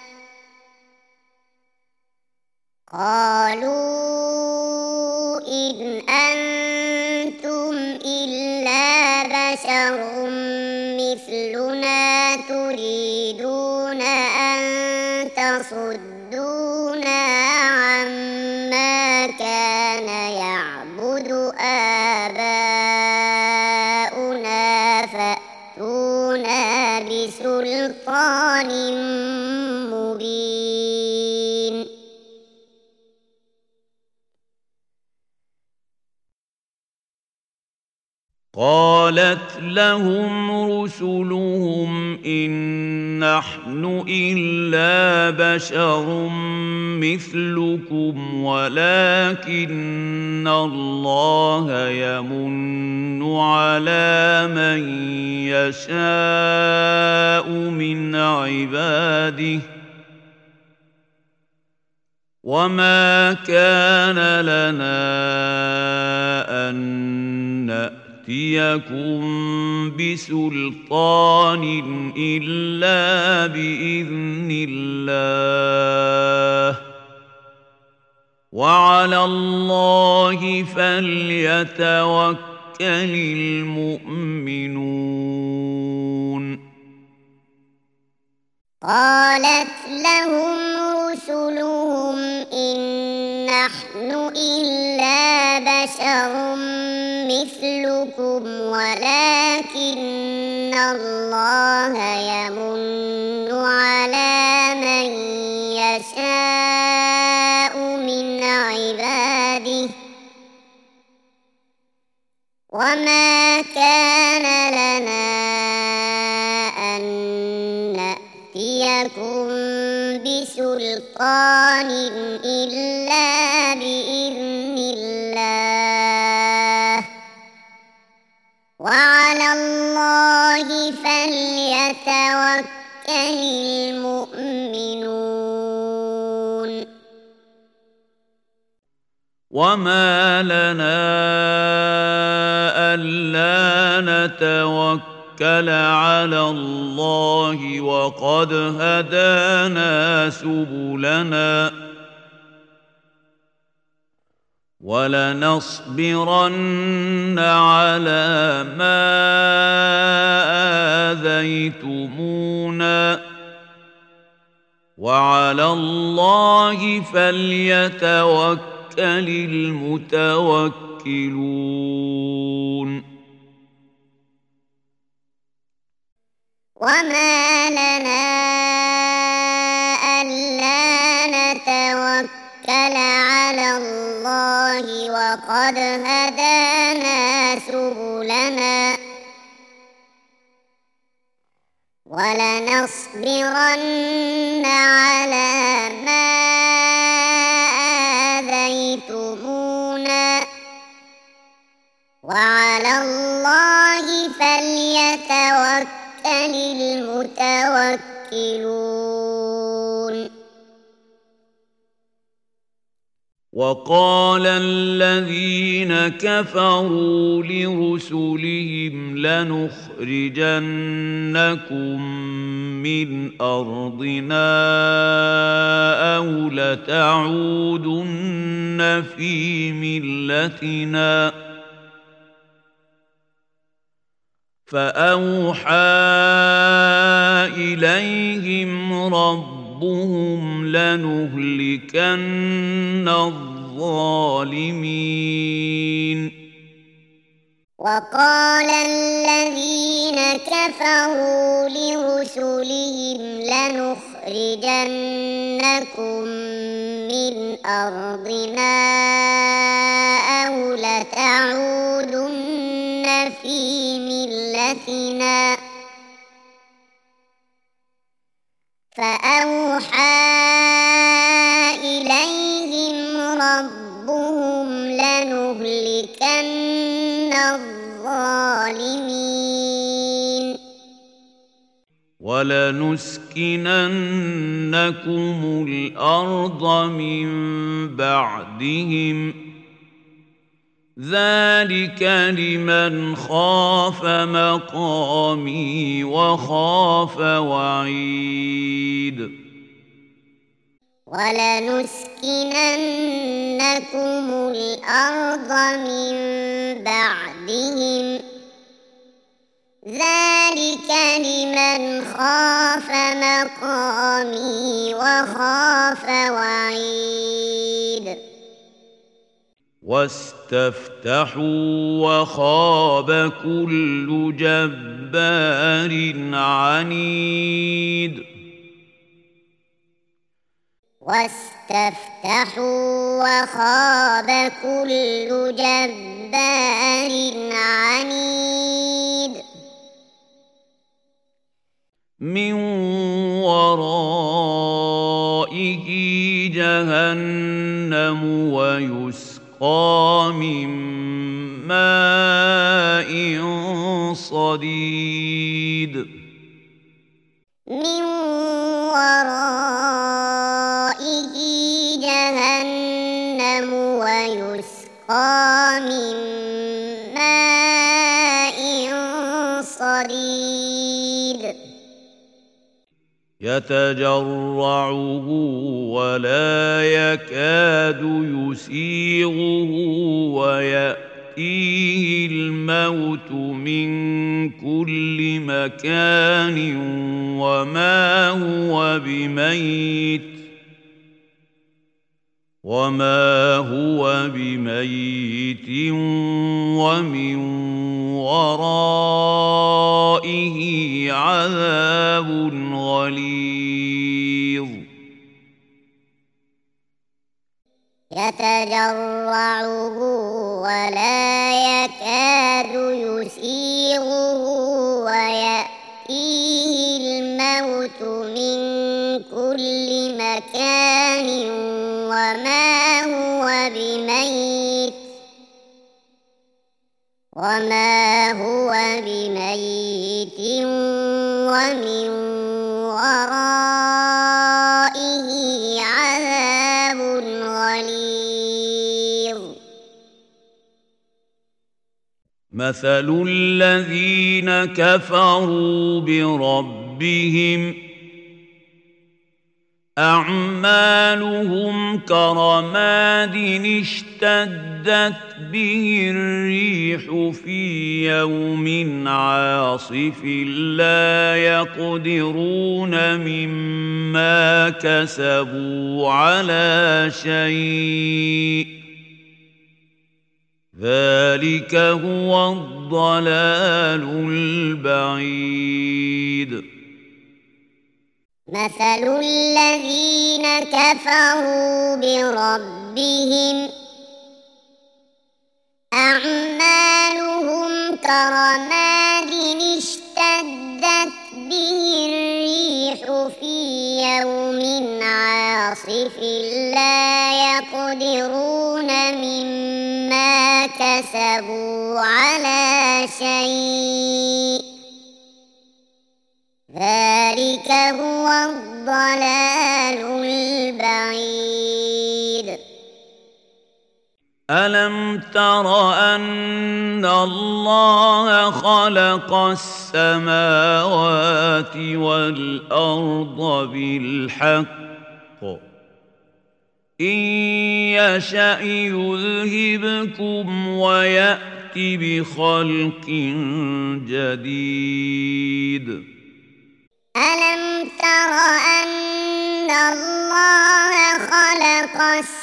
قالوا إن أنتم إلا بشر مثلنا تريدون أن تصدونا عما كان يعبد آباؤنا فأتونا بسلطان مبين قالت لهم رسلهم إن نحن إلا بشر مثلكم ولكن الله يمن على من يشاء من عباده وما كان لنا أن نأتي نأتيكم بسلطان إلا بإذن الله وعلى الله فليتوكل المؤمنون. قالت لهم رسلهم إن نحن إلا بشر مثلكم ولكن الله يمن على من يشاء من عباده وما كان لنا أن نأتيكم بسلطان إلا بإذن الله وعلى الله فليتوكل المؤمنون. وما لنا ألا نتوكل على الله وقد هدانا سبلنا ولنصبرن على ما آذيتمونا وعلى الله فليتوكل المتوكلون. وما لنا ألا نتوكل على الله وقد هدانا سبلنا ولنصبرن على ما آذيتمونا وعلى الله فليتوكل المتوكلون. وقال الذين كفروا لرسلهم لنخرجنكم من أرضنا أو لتعودن في ملتنا فأوحى إليهم ربهم لنهلكن الظالمين. وقال الذين كفروا لرسلهم لنخرجنكم من أرضنا أو لتعودن في ملتنا فأوحى إليهم ربهم لنهلكن الظالمين ولنسكننكم الأرض من بعدهم ذلك لمن خاف مقامي وخاف وعيد. ولنسكننكم الأرض من بعدهم ذلك لمن خاف مقامي وخاف وعيد. واستفتحوا وخاب كل جبار عنيد. واستفتحوا وخاب كل جبار عنيد. من ورائه جهنم ويسقى من ماء صديد. من ورائه جهنم ويسقى من ماء يتجرعه ولا يكاد يسيغه ويأتيه الموت من كل مكان وما هو بميت وما هو بميت ومن ورائه عذاب غليظ يتجرعه ولا يكاد يسيغه ويأتيه الموت من كل مكان وما هو بميت وما هو بميت ومن ورائه عذاب غليظ مثل الذين كفروا بربهم أعمالهم كرماد اشتدت به الريح في يوم عاصف لا يقدرون مما كسبوا على شيء ذلك هو الضلال البعيد مثل الذين كفروا بربهم أعمالهم كرماد اشتدت به الريح في يوم عاصف لا يقدرون مما كسبوا على شيء ذلك هو الضلال البعيد ألم تر أن الله خلق السماوات والأرض بالحق إن يشأ يذهبكم ويأت بخلق جديد ألم تر أن الله خلق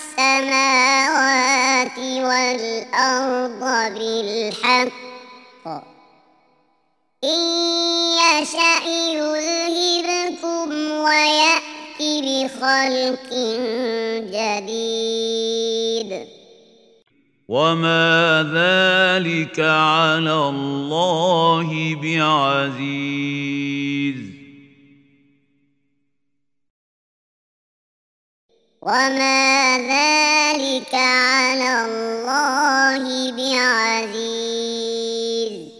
السماوات والأرض بالحق إن يشأ يذهبكم ويأت بخلق جديد وما ذلك على الله بعزيز وما ذلك على الله بعزيز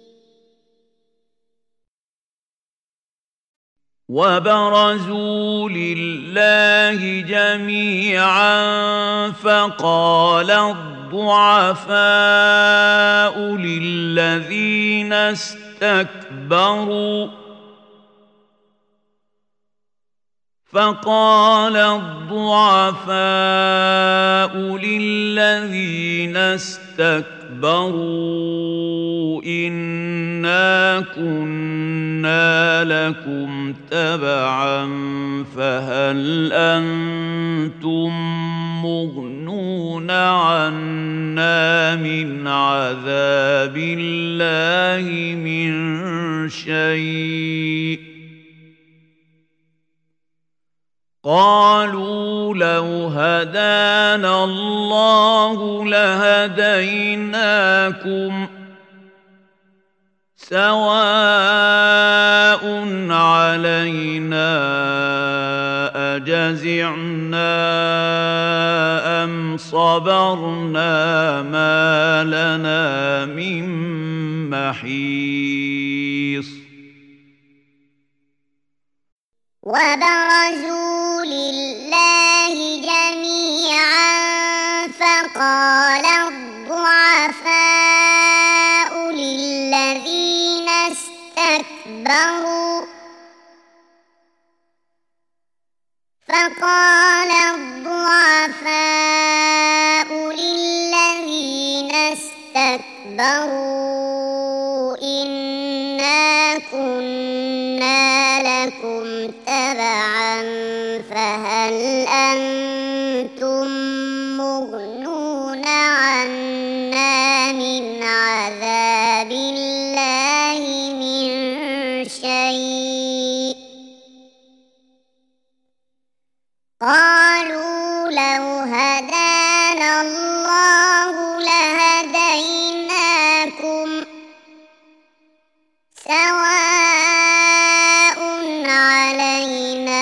وبرزوا لله جميعا فقال الضعفاء للذين استكبروا فقال الضعفاء للذين استكبروا إنا كنا لكم تبعا فهل أنتم مغنون عنا من عذاب الله من شيء قالوا لو هدانا الله لهديناكم سواء علينا أجزعنا أم صبرنا ما لنا من محيص وبرزوا لله جميعا فقال الضعفاء للذين استكبروا لو هدانا الله لهديناكم سواء علينا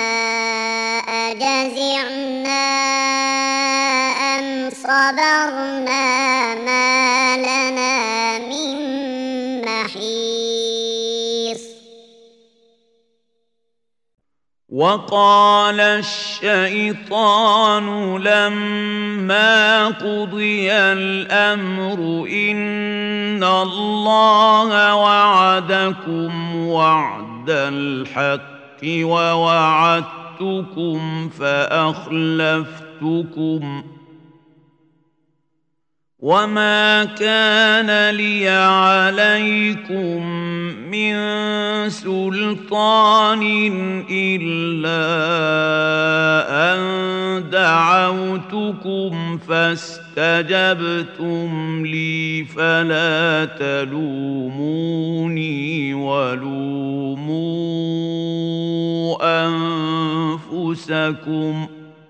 أجزعنا أم صبرنا ما لنا من محيص. وقال الشيطان لما قضي الأمر إن الله وعدكم وعد الحق ووعدتكم فأخلفتكم وما كان لي عليكم من سلطان إلا أن دعوتكم فاستجبتم لي فلا تلوموني ولوموا أنفسكم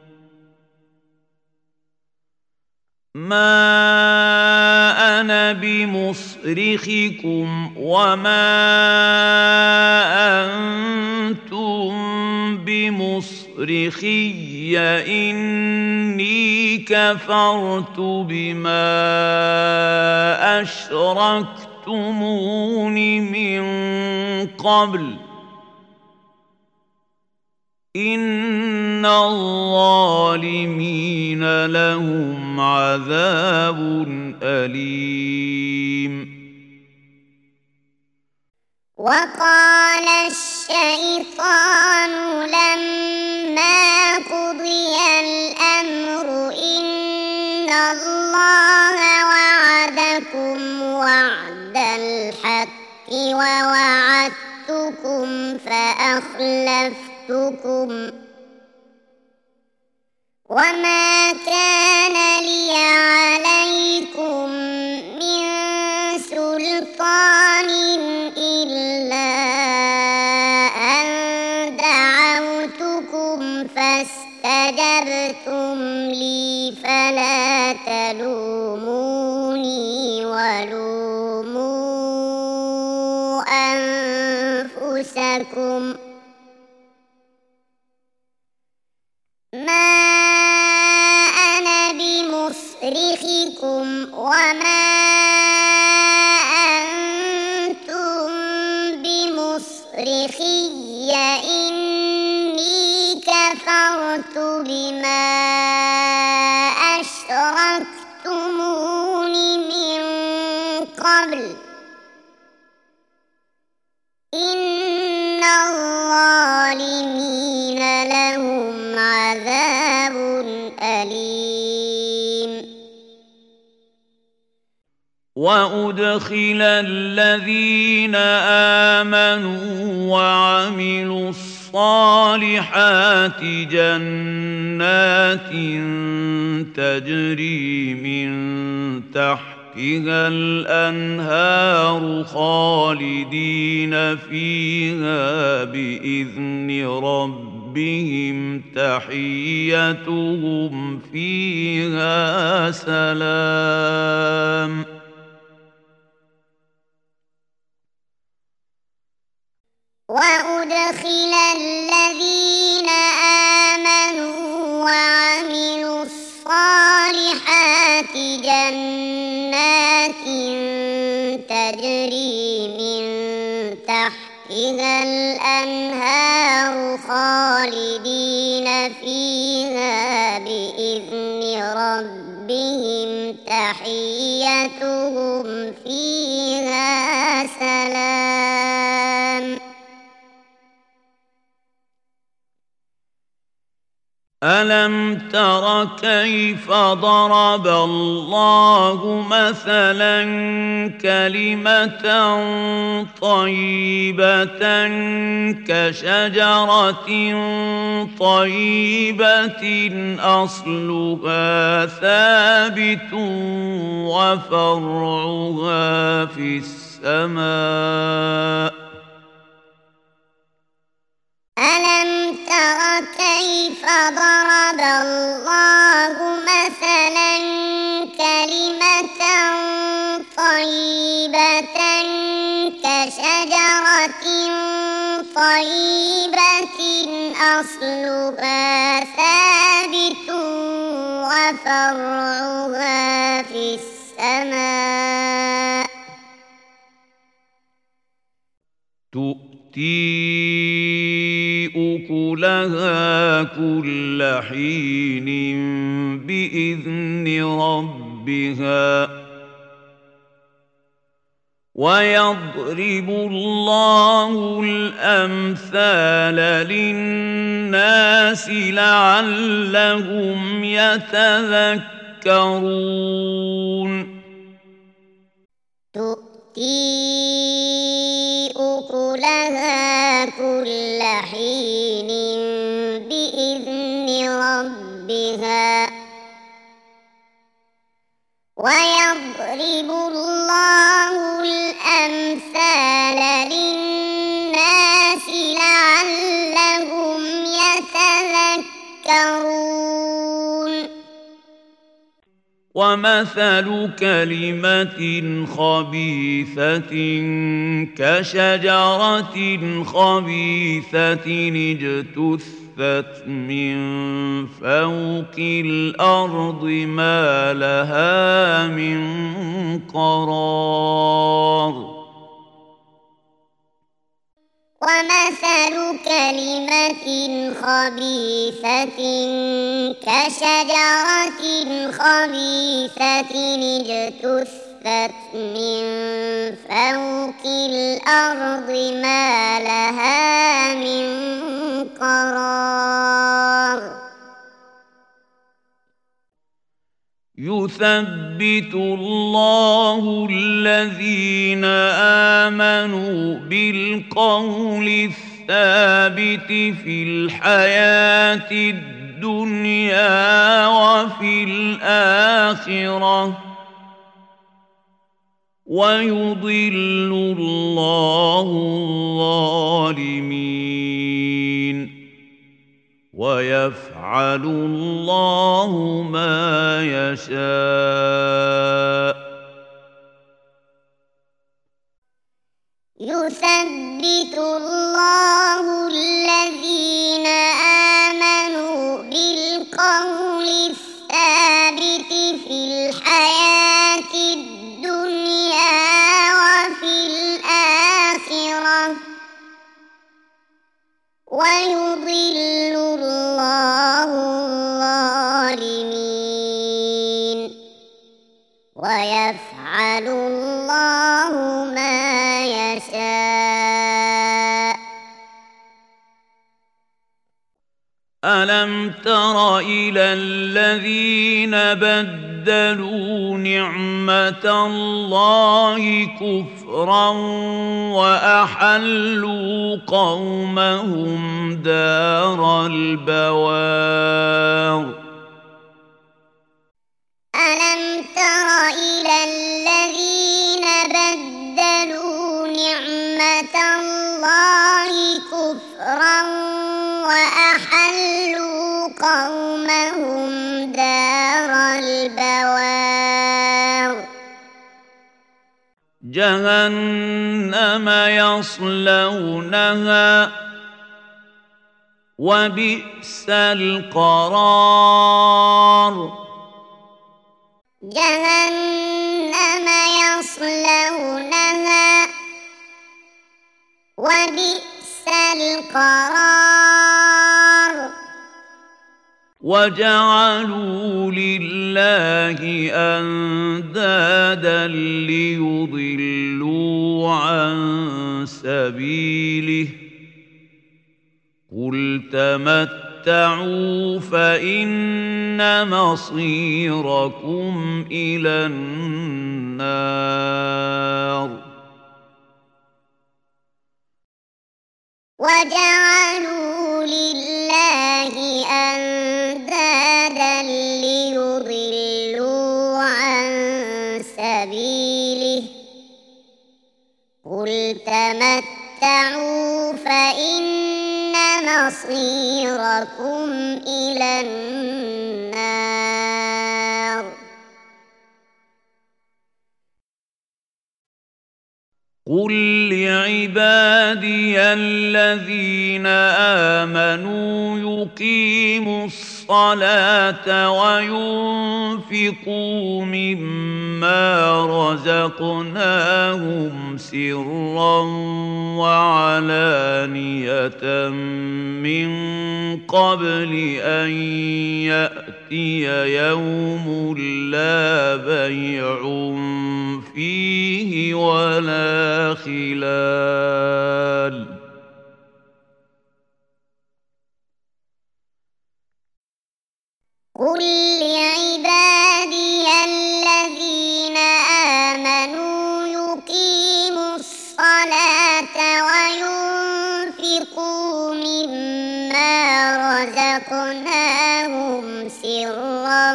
ما أنا بمصرخكم وما أنتم بمصرخي إني كفرت بما أشركتمون من قبل إن الظالمين لهم عذاب أليم. وقال الشيطان لما قضي الأمر إن الله وعدكم وعد الحق ووعدتكم فأخلفتكم وما كان لي عليكم من سلطان إلا أن دعوتكم فاستجبتم لي فلا تلوموني ولوموا أنفسكم ما أنا بمصرخكم وما أنتم بمصرخي إني كفرت بما أشركتمون من قبل إن الظالمين لهم عذاب أليم. وأدخل الذين آمنوا وعملوا الصالحات جنات تجري من تحتها الأنهار خالدين فيها بإذن ربهم تحيتهم فيها سلام. وأدخل الذين آمنوا وعملوا الصالحات جنات تجري من تحتها الأنهار خالدين فيها بإذن ربهم تحيتهم فيها سلام. ألم تر كيف ضرب الله مثلا كلمة طيبة كشجرة طيبة أصلها ثابت وفرعها في السماء. ألم تر كيف ضرب الله أصلها ثابت وفرعها في السماء تؤتي أكلها كل حين بإذن ربها ويضرب الله الأمثال للناس لعلهم يتذكرون تؤتي أكلها كل حين بإذن ربها ويضرب الله الأمثال للناس لعلهم يتذكرون ومثل كلمة خبيثة كشجرة خبيثة اجتثت من فوق الأرض ما لها من قرار ومثل كلمة خبيثة كشجرة خبيثة اجتثت من فوق الأرض ما لها من قرار يثبت الله الذين آمنوا بالقول الثابت في الحياة الدنيا وفي الآخرة ويضل الله الظالمين ويفعل الله ما يشاء يثبت الله الذين آمنوا بالقول الثابت في الحياة الدنيا وفي الآخرة ويضل الله الظالمين ويفعل الله ما يشاء ألم تر إلى الذين بدلوا نعمة الله كفرا وأحلوا قومهم دار البوار ألم تر إلى الذين بدلوا نعمة الله كفرا وأحلوا قومهم دار البوار جهنم يصلونها وبئس القرار جهنم يصلونها وبئس القرار وجعلوا لله أندادا ليضلوا عن سبيله قل تمتعوا فإن مصيركم إلى النار وجعلوا لله أندادا ليضلوا عن سبيله قل تمتعوا فإن مصيركم إلى النار قل لعبادي الذين آمنوا يقيموا الصلاة وينفقوا مما رزقناهم سرا وعلانية من قبل أن يأتي يوم لا بيع فيه ولا خلال قل لعبادي الذين آمنوا يقيموا الصلاة وينفقوا مما رزقناهم سرا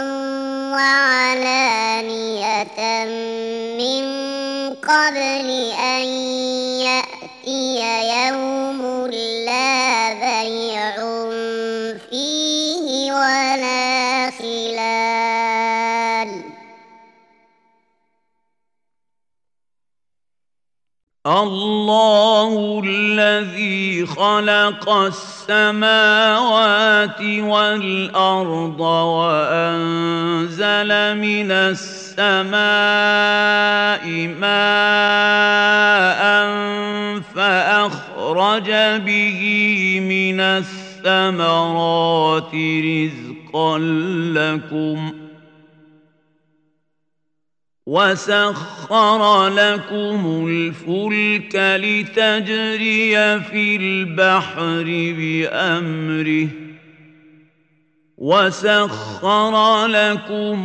وعلانية من قبل أن يأتي يوم لا بيع فيه ولا خلال الله الذي خلق السماوات والأرض وأنزل من السماء ماء فأخرج به من الثمرات رزقا لكم وسخر لكم الفلك لتجري في البحر بأمره وسخر لكم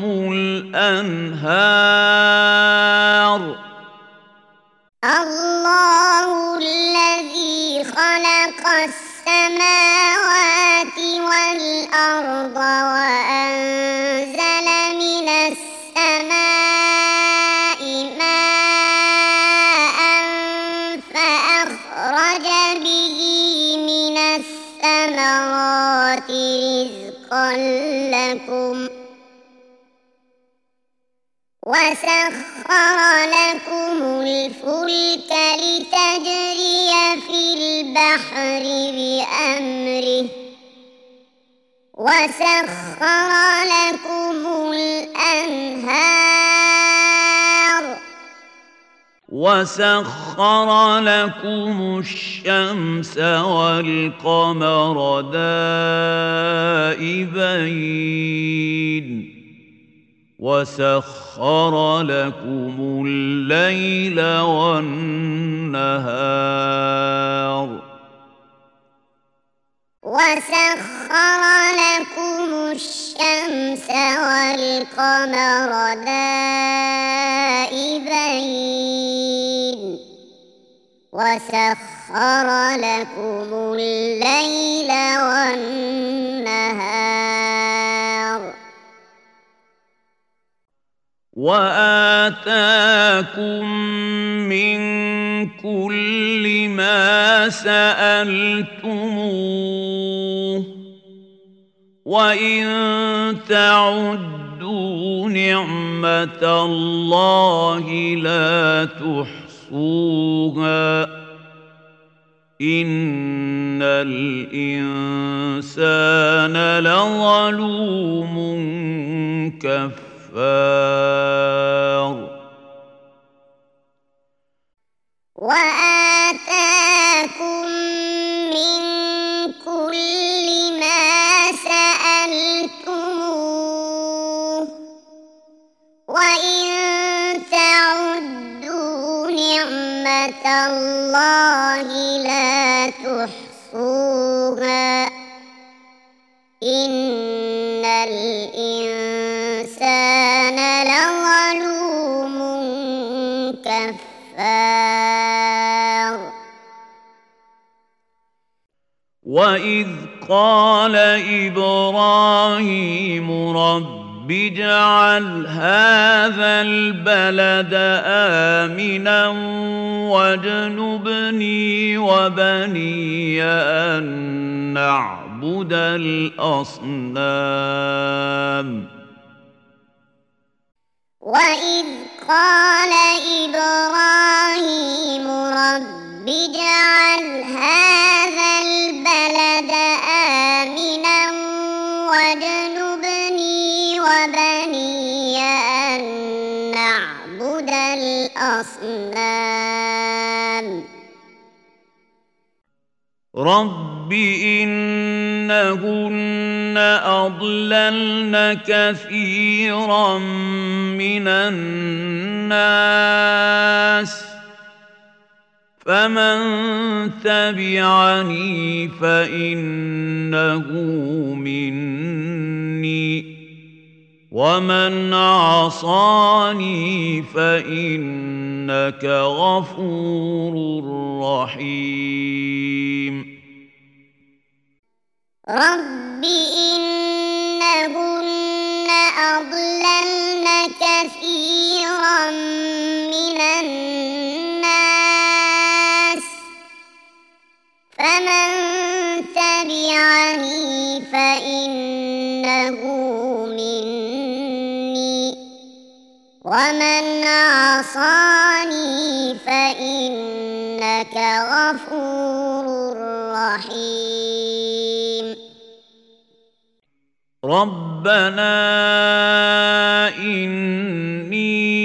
الأنهار الله الذي خلق السماوات والأرض وأنزل من السماء ماء فأخرج به من الثمرات رزقا لكم وسخر لكم الفلك لتجري في البحر بأمره وسخر لكم الأنهار وسخر لكم الشمس والقمر دائبين وسخر لكم الليل والنهار وسخر لكم الشمس والقمر دائبين وسخر لكم الليل والنهار وآتاكم من كل ما سألتموه وإن تعدوا نعمة الله لا تحصوها إن الإنسان لظلوم كفار وآتاكم من كل ما سألتموه وإن تعدوا نعمة الله لا تحصوها إن الإنسان لظلوم كفار وإذ قال إبراهيم رب اجعل هذا البلد آمنا واجنبني وبني أن نعبد الأصنام وإذ قال إبراهيم الأصنام رب إنهن أضللن كثيرا من الناس فمن تبعني فإنه مني ومن عصاني فإنك غفور رحيم رب إنهن أضللن كثيرا من الناس فمن تبعني فإنه مني ومن عصاني فإنك غفور رحيم ربنا إني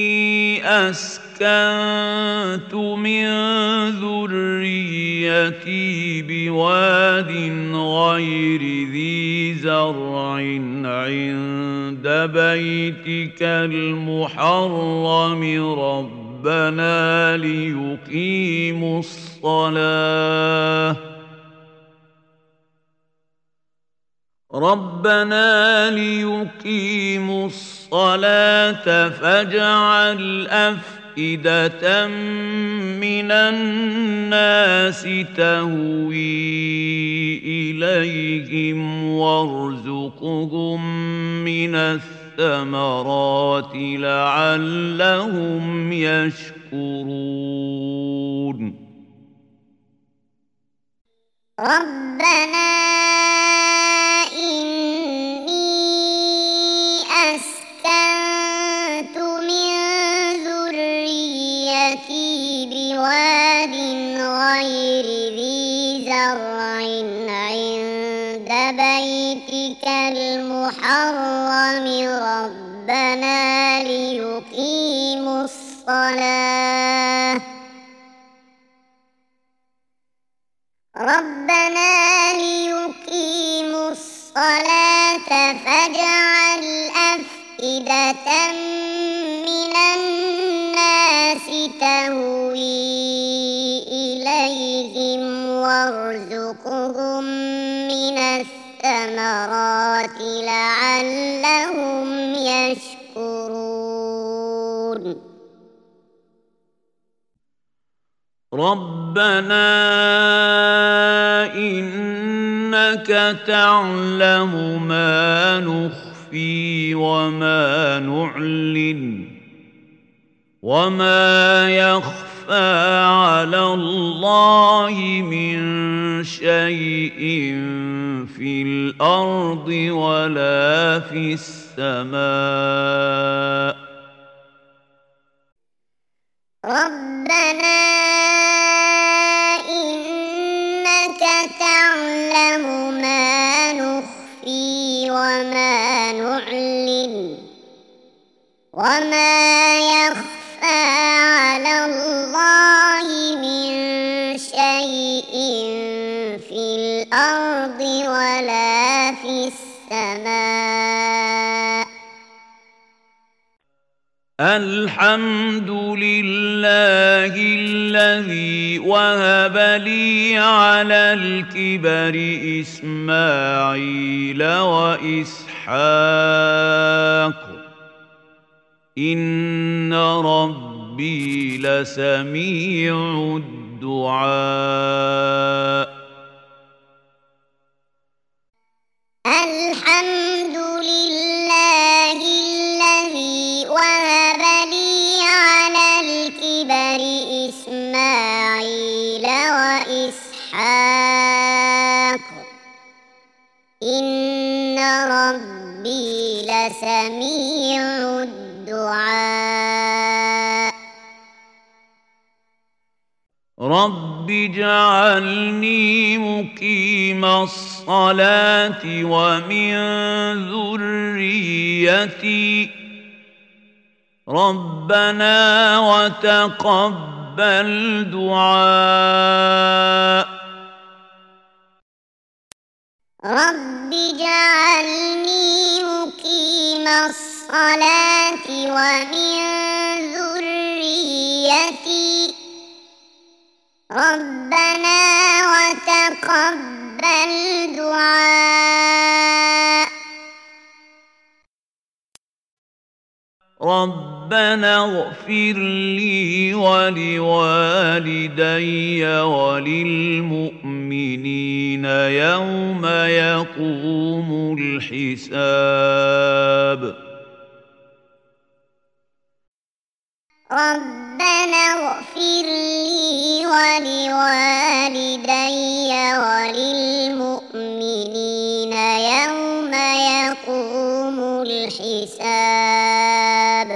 أسكنت من ذريتي بواد غير ذي زرع عند بيتك المحرم ربنا ليقيموا الصلاة ربنا ليقيموا الصلاة فاجعل أفئدة من الناس تهوي إليهم وارزقهم من الثمرات لعلهم يشكرون ربنا إني أسكنت من ذريتي بواد غير ذي زرع عند بيتك المحرم ربنا ليقيموا الصلاة ربنا ليقيموا الصلاة فاجعل أفئدة من الناس تهوي إليهم وارزقهم من الثمرات لعلهم يشكرون ربنا إنك تعلم ما نخفي وما نعلن وما يخفى على الله من شيء في الأرض ولا في السماء ربنا إنك تعلم ما نخفي وما نعلن وما يخفى على الله من شيء في الأرض ولا في السماء الحمد لله الذي وهب لي على الكبر إسماعيل وإسحاق إن ربي لسميع الدعاء الحمد لله الذي وهب لي على الكبر إسماعيل وإسحاق إن ربي لسميع الدعاء رب اجعلني مقيم الصلاة ومن ذريتي ربنا وتقبل دعاء رب اجعلني مقيم الصلاة ومن ذريتي ربنا وتقبل دعاء ربنا اغفر لي ولوالدي وللمؤمنين يوم يقوم الحساب ربنا اغفر لي ولوالدي وللمؤمنين يوم يقوم الحساب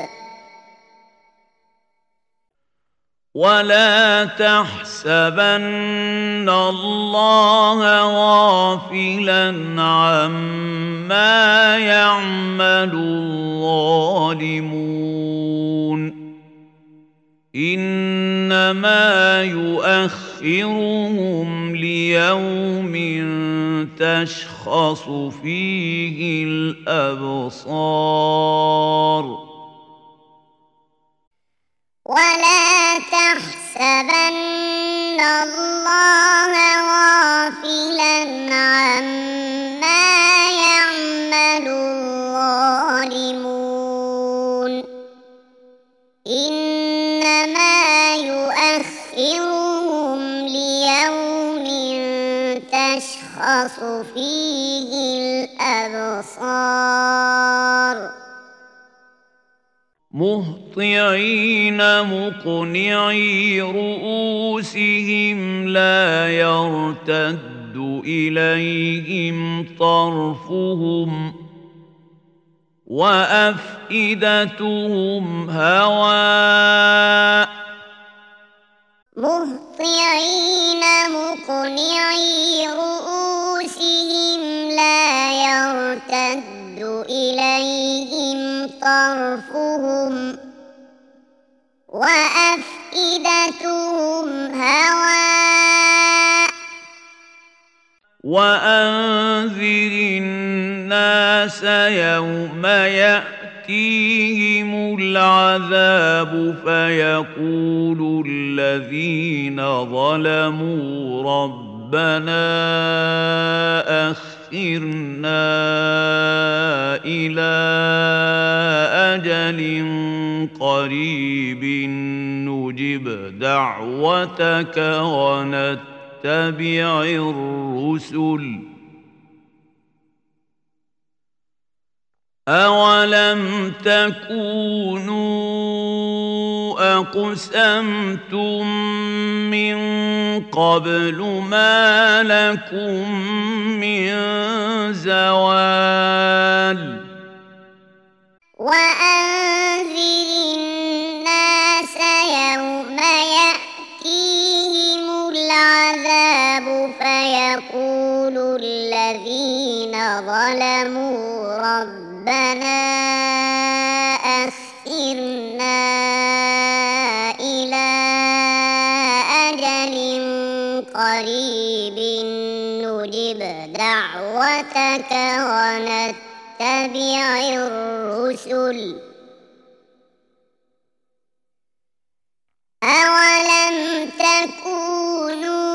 ولا تحسبن الله غافلا عما يعمل الظالمون إنما يؤخرهم ليوم تشخص فيه الأبصار ولا تحسبن الله غافلا عما يعمل الظالمون إنما يؤخرهم ليوم تشخص فيه الأبصار مهطعين مقنعي رؤوسهم لا يرتد إليهم طرفهم وأفئدتهم هواء مهطعين مقنعي رؤوسهم لا يرتد إليهم طرفهم وأفئدتهم هواء وأنذر الناس يوم يأتيهم العذاب فيقول الذين ظلموا ربنا أخرنا إلى أجل قريب نجب دعوتك ونتبع الرسل أولم تكونوا أقسمتم من قبل ما لكم من زوال وأنذر الناس يوم يأتيهم العذاب فيقول الذين ظلموا ربنا أخرنا إلى أجل قريب نجب دعوتك ونتبع الرسل أولم تكونوا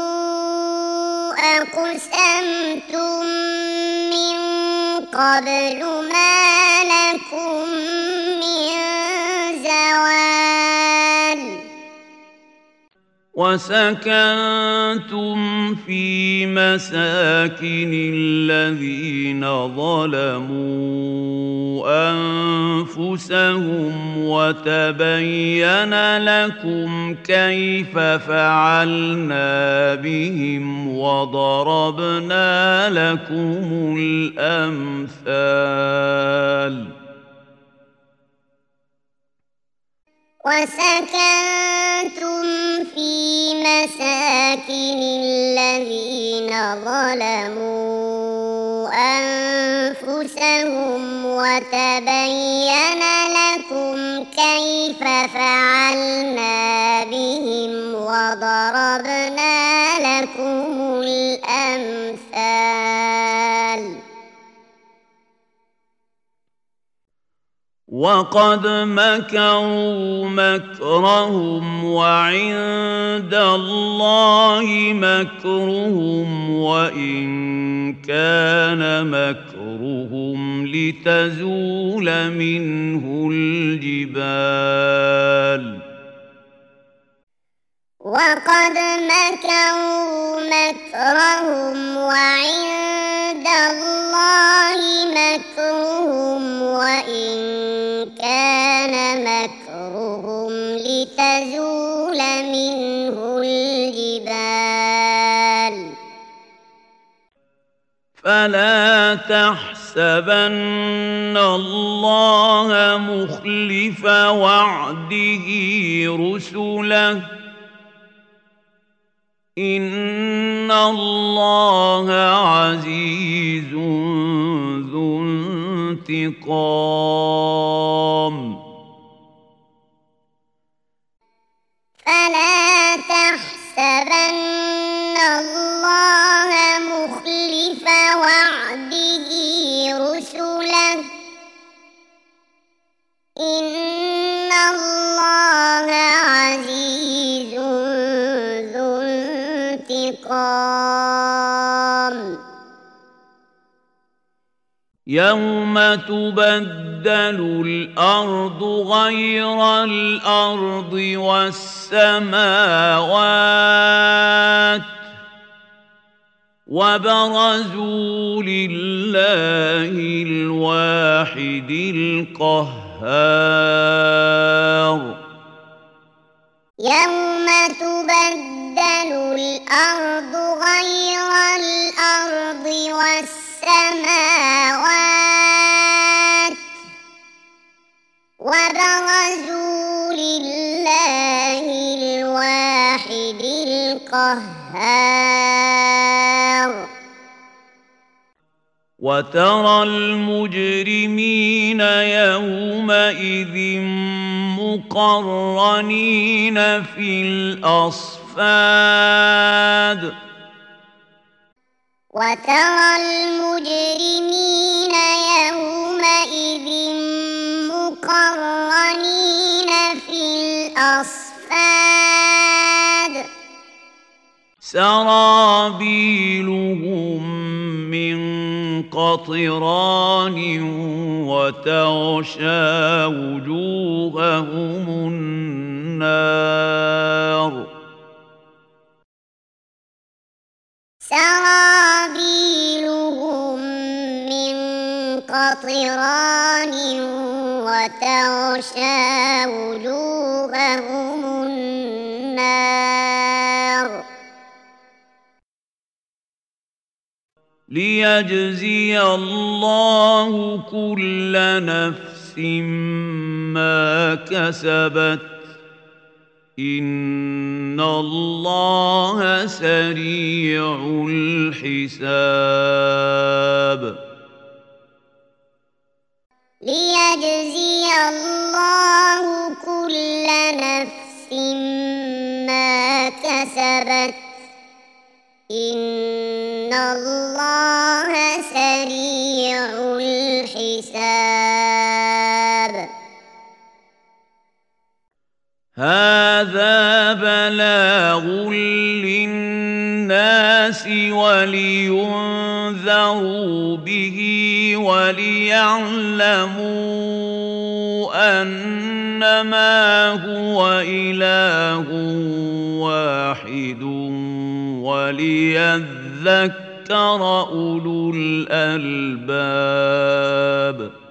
أقسمتم من قبل ما لكم من زوال وسكنتم في مساكن الذين ظلموا أنفسهم وتبين لكم كيف فعلنا بهم وضربنا لكم الأمثال وسكنتم في مساكن الذين ظلموا أنفسهم وتبين لكم كيف فعلنا بهم وضربنا لكم الأمثال وقد مكروا مكرهم وعند الله مكرهم وإن كان مكرهم لتزول منه الجبال وقد مكروا مكرهم وعند الله مكرهم وإن كان مكرهم لتزول منه الجبال فلا تحسبن الله مخلف وعده رسله إن الله عزيز ذو انتقام فلا تحسبن الله مخلف وعده رسله إن الله عزيز ذو انتقام يوم تبدل الأرض غير الأرض والسماوات وبرزوا لله الواحد القهار يوم تبدل الأرض غير الأرض والسماوات وبرزوا لله الواحد القهار وترى المجرمين يومئذ مقرنين في الأصفاد وترى المجرمين يومئذ مقرنين في الأصفاد سرابيلهم من قطران وتغشى وجوههم النار سرابيلهم من قطران وتغشى وجوههم النار ليجزي الله كل نفس ما كسبت إن الله سريع الحساب ليجزي الله كل نفس ما كسبت إن الله سريع الحساب هذا بلاغ للناس ولينذروا به وليعلموا أنما هو إله واحد وليذكر أولو الألباب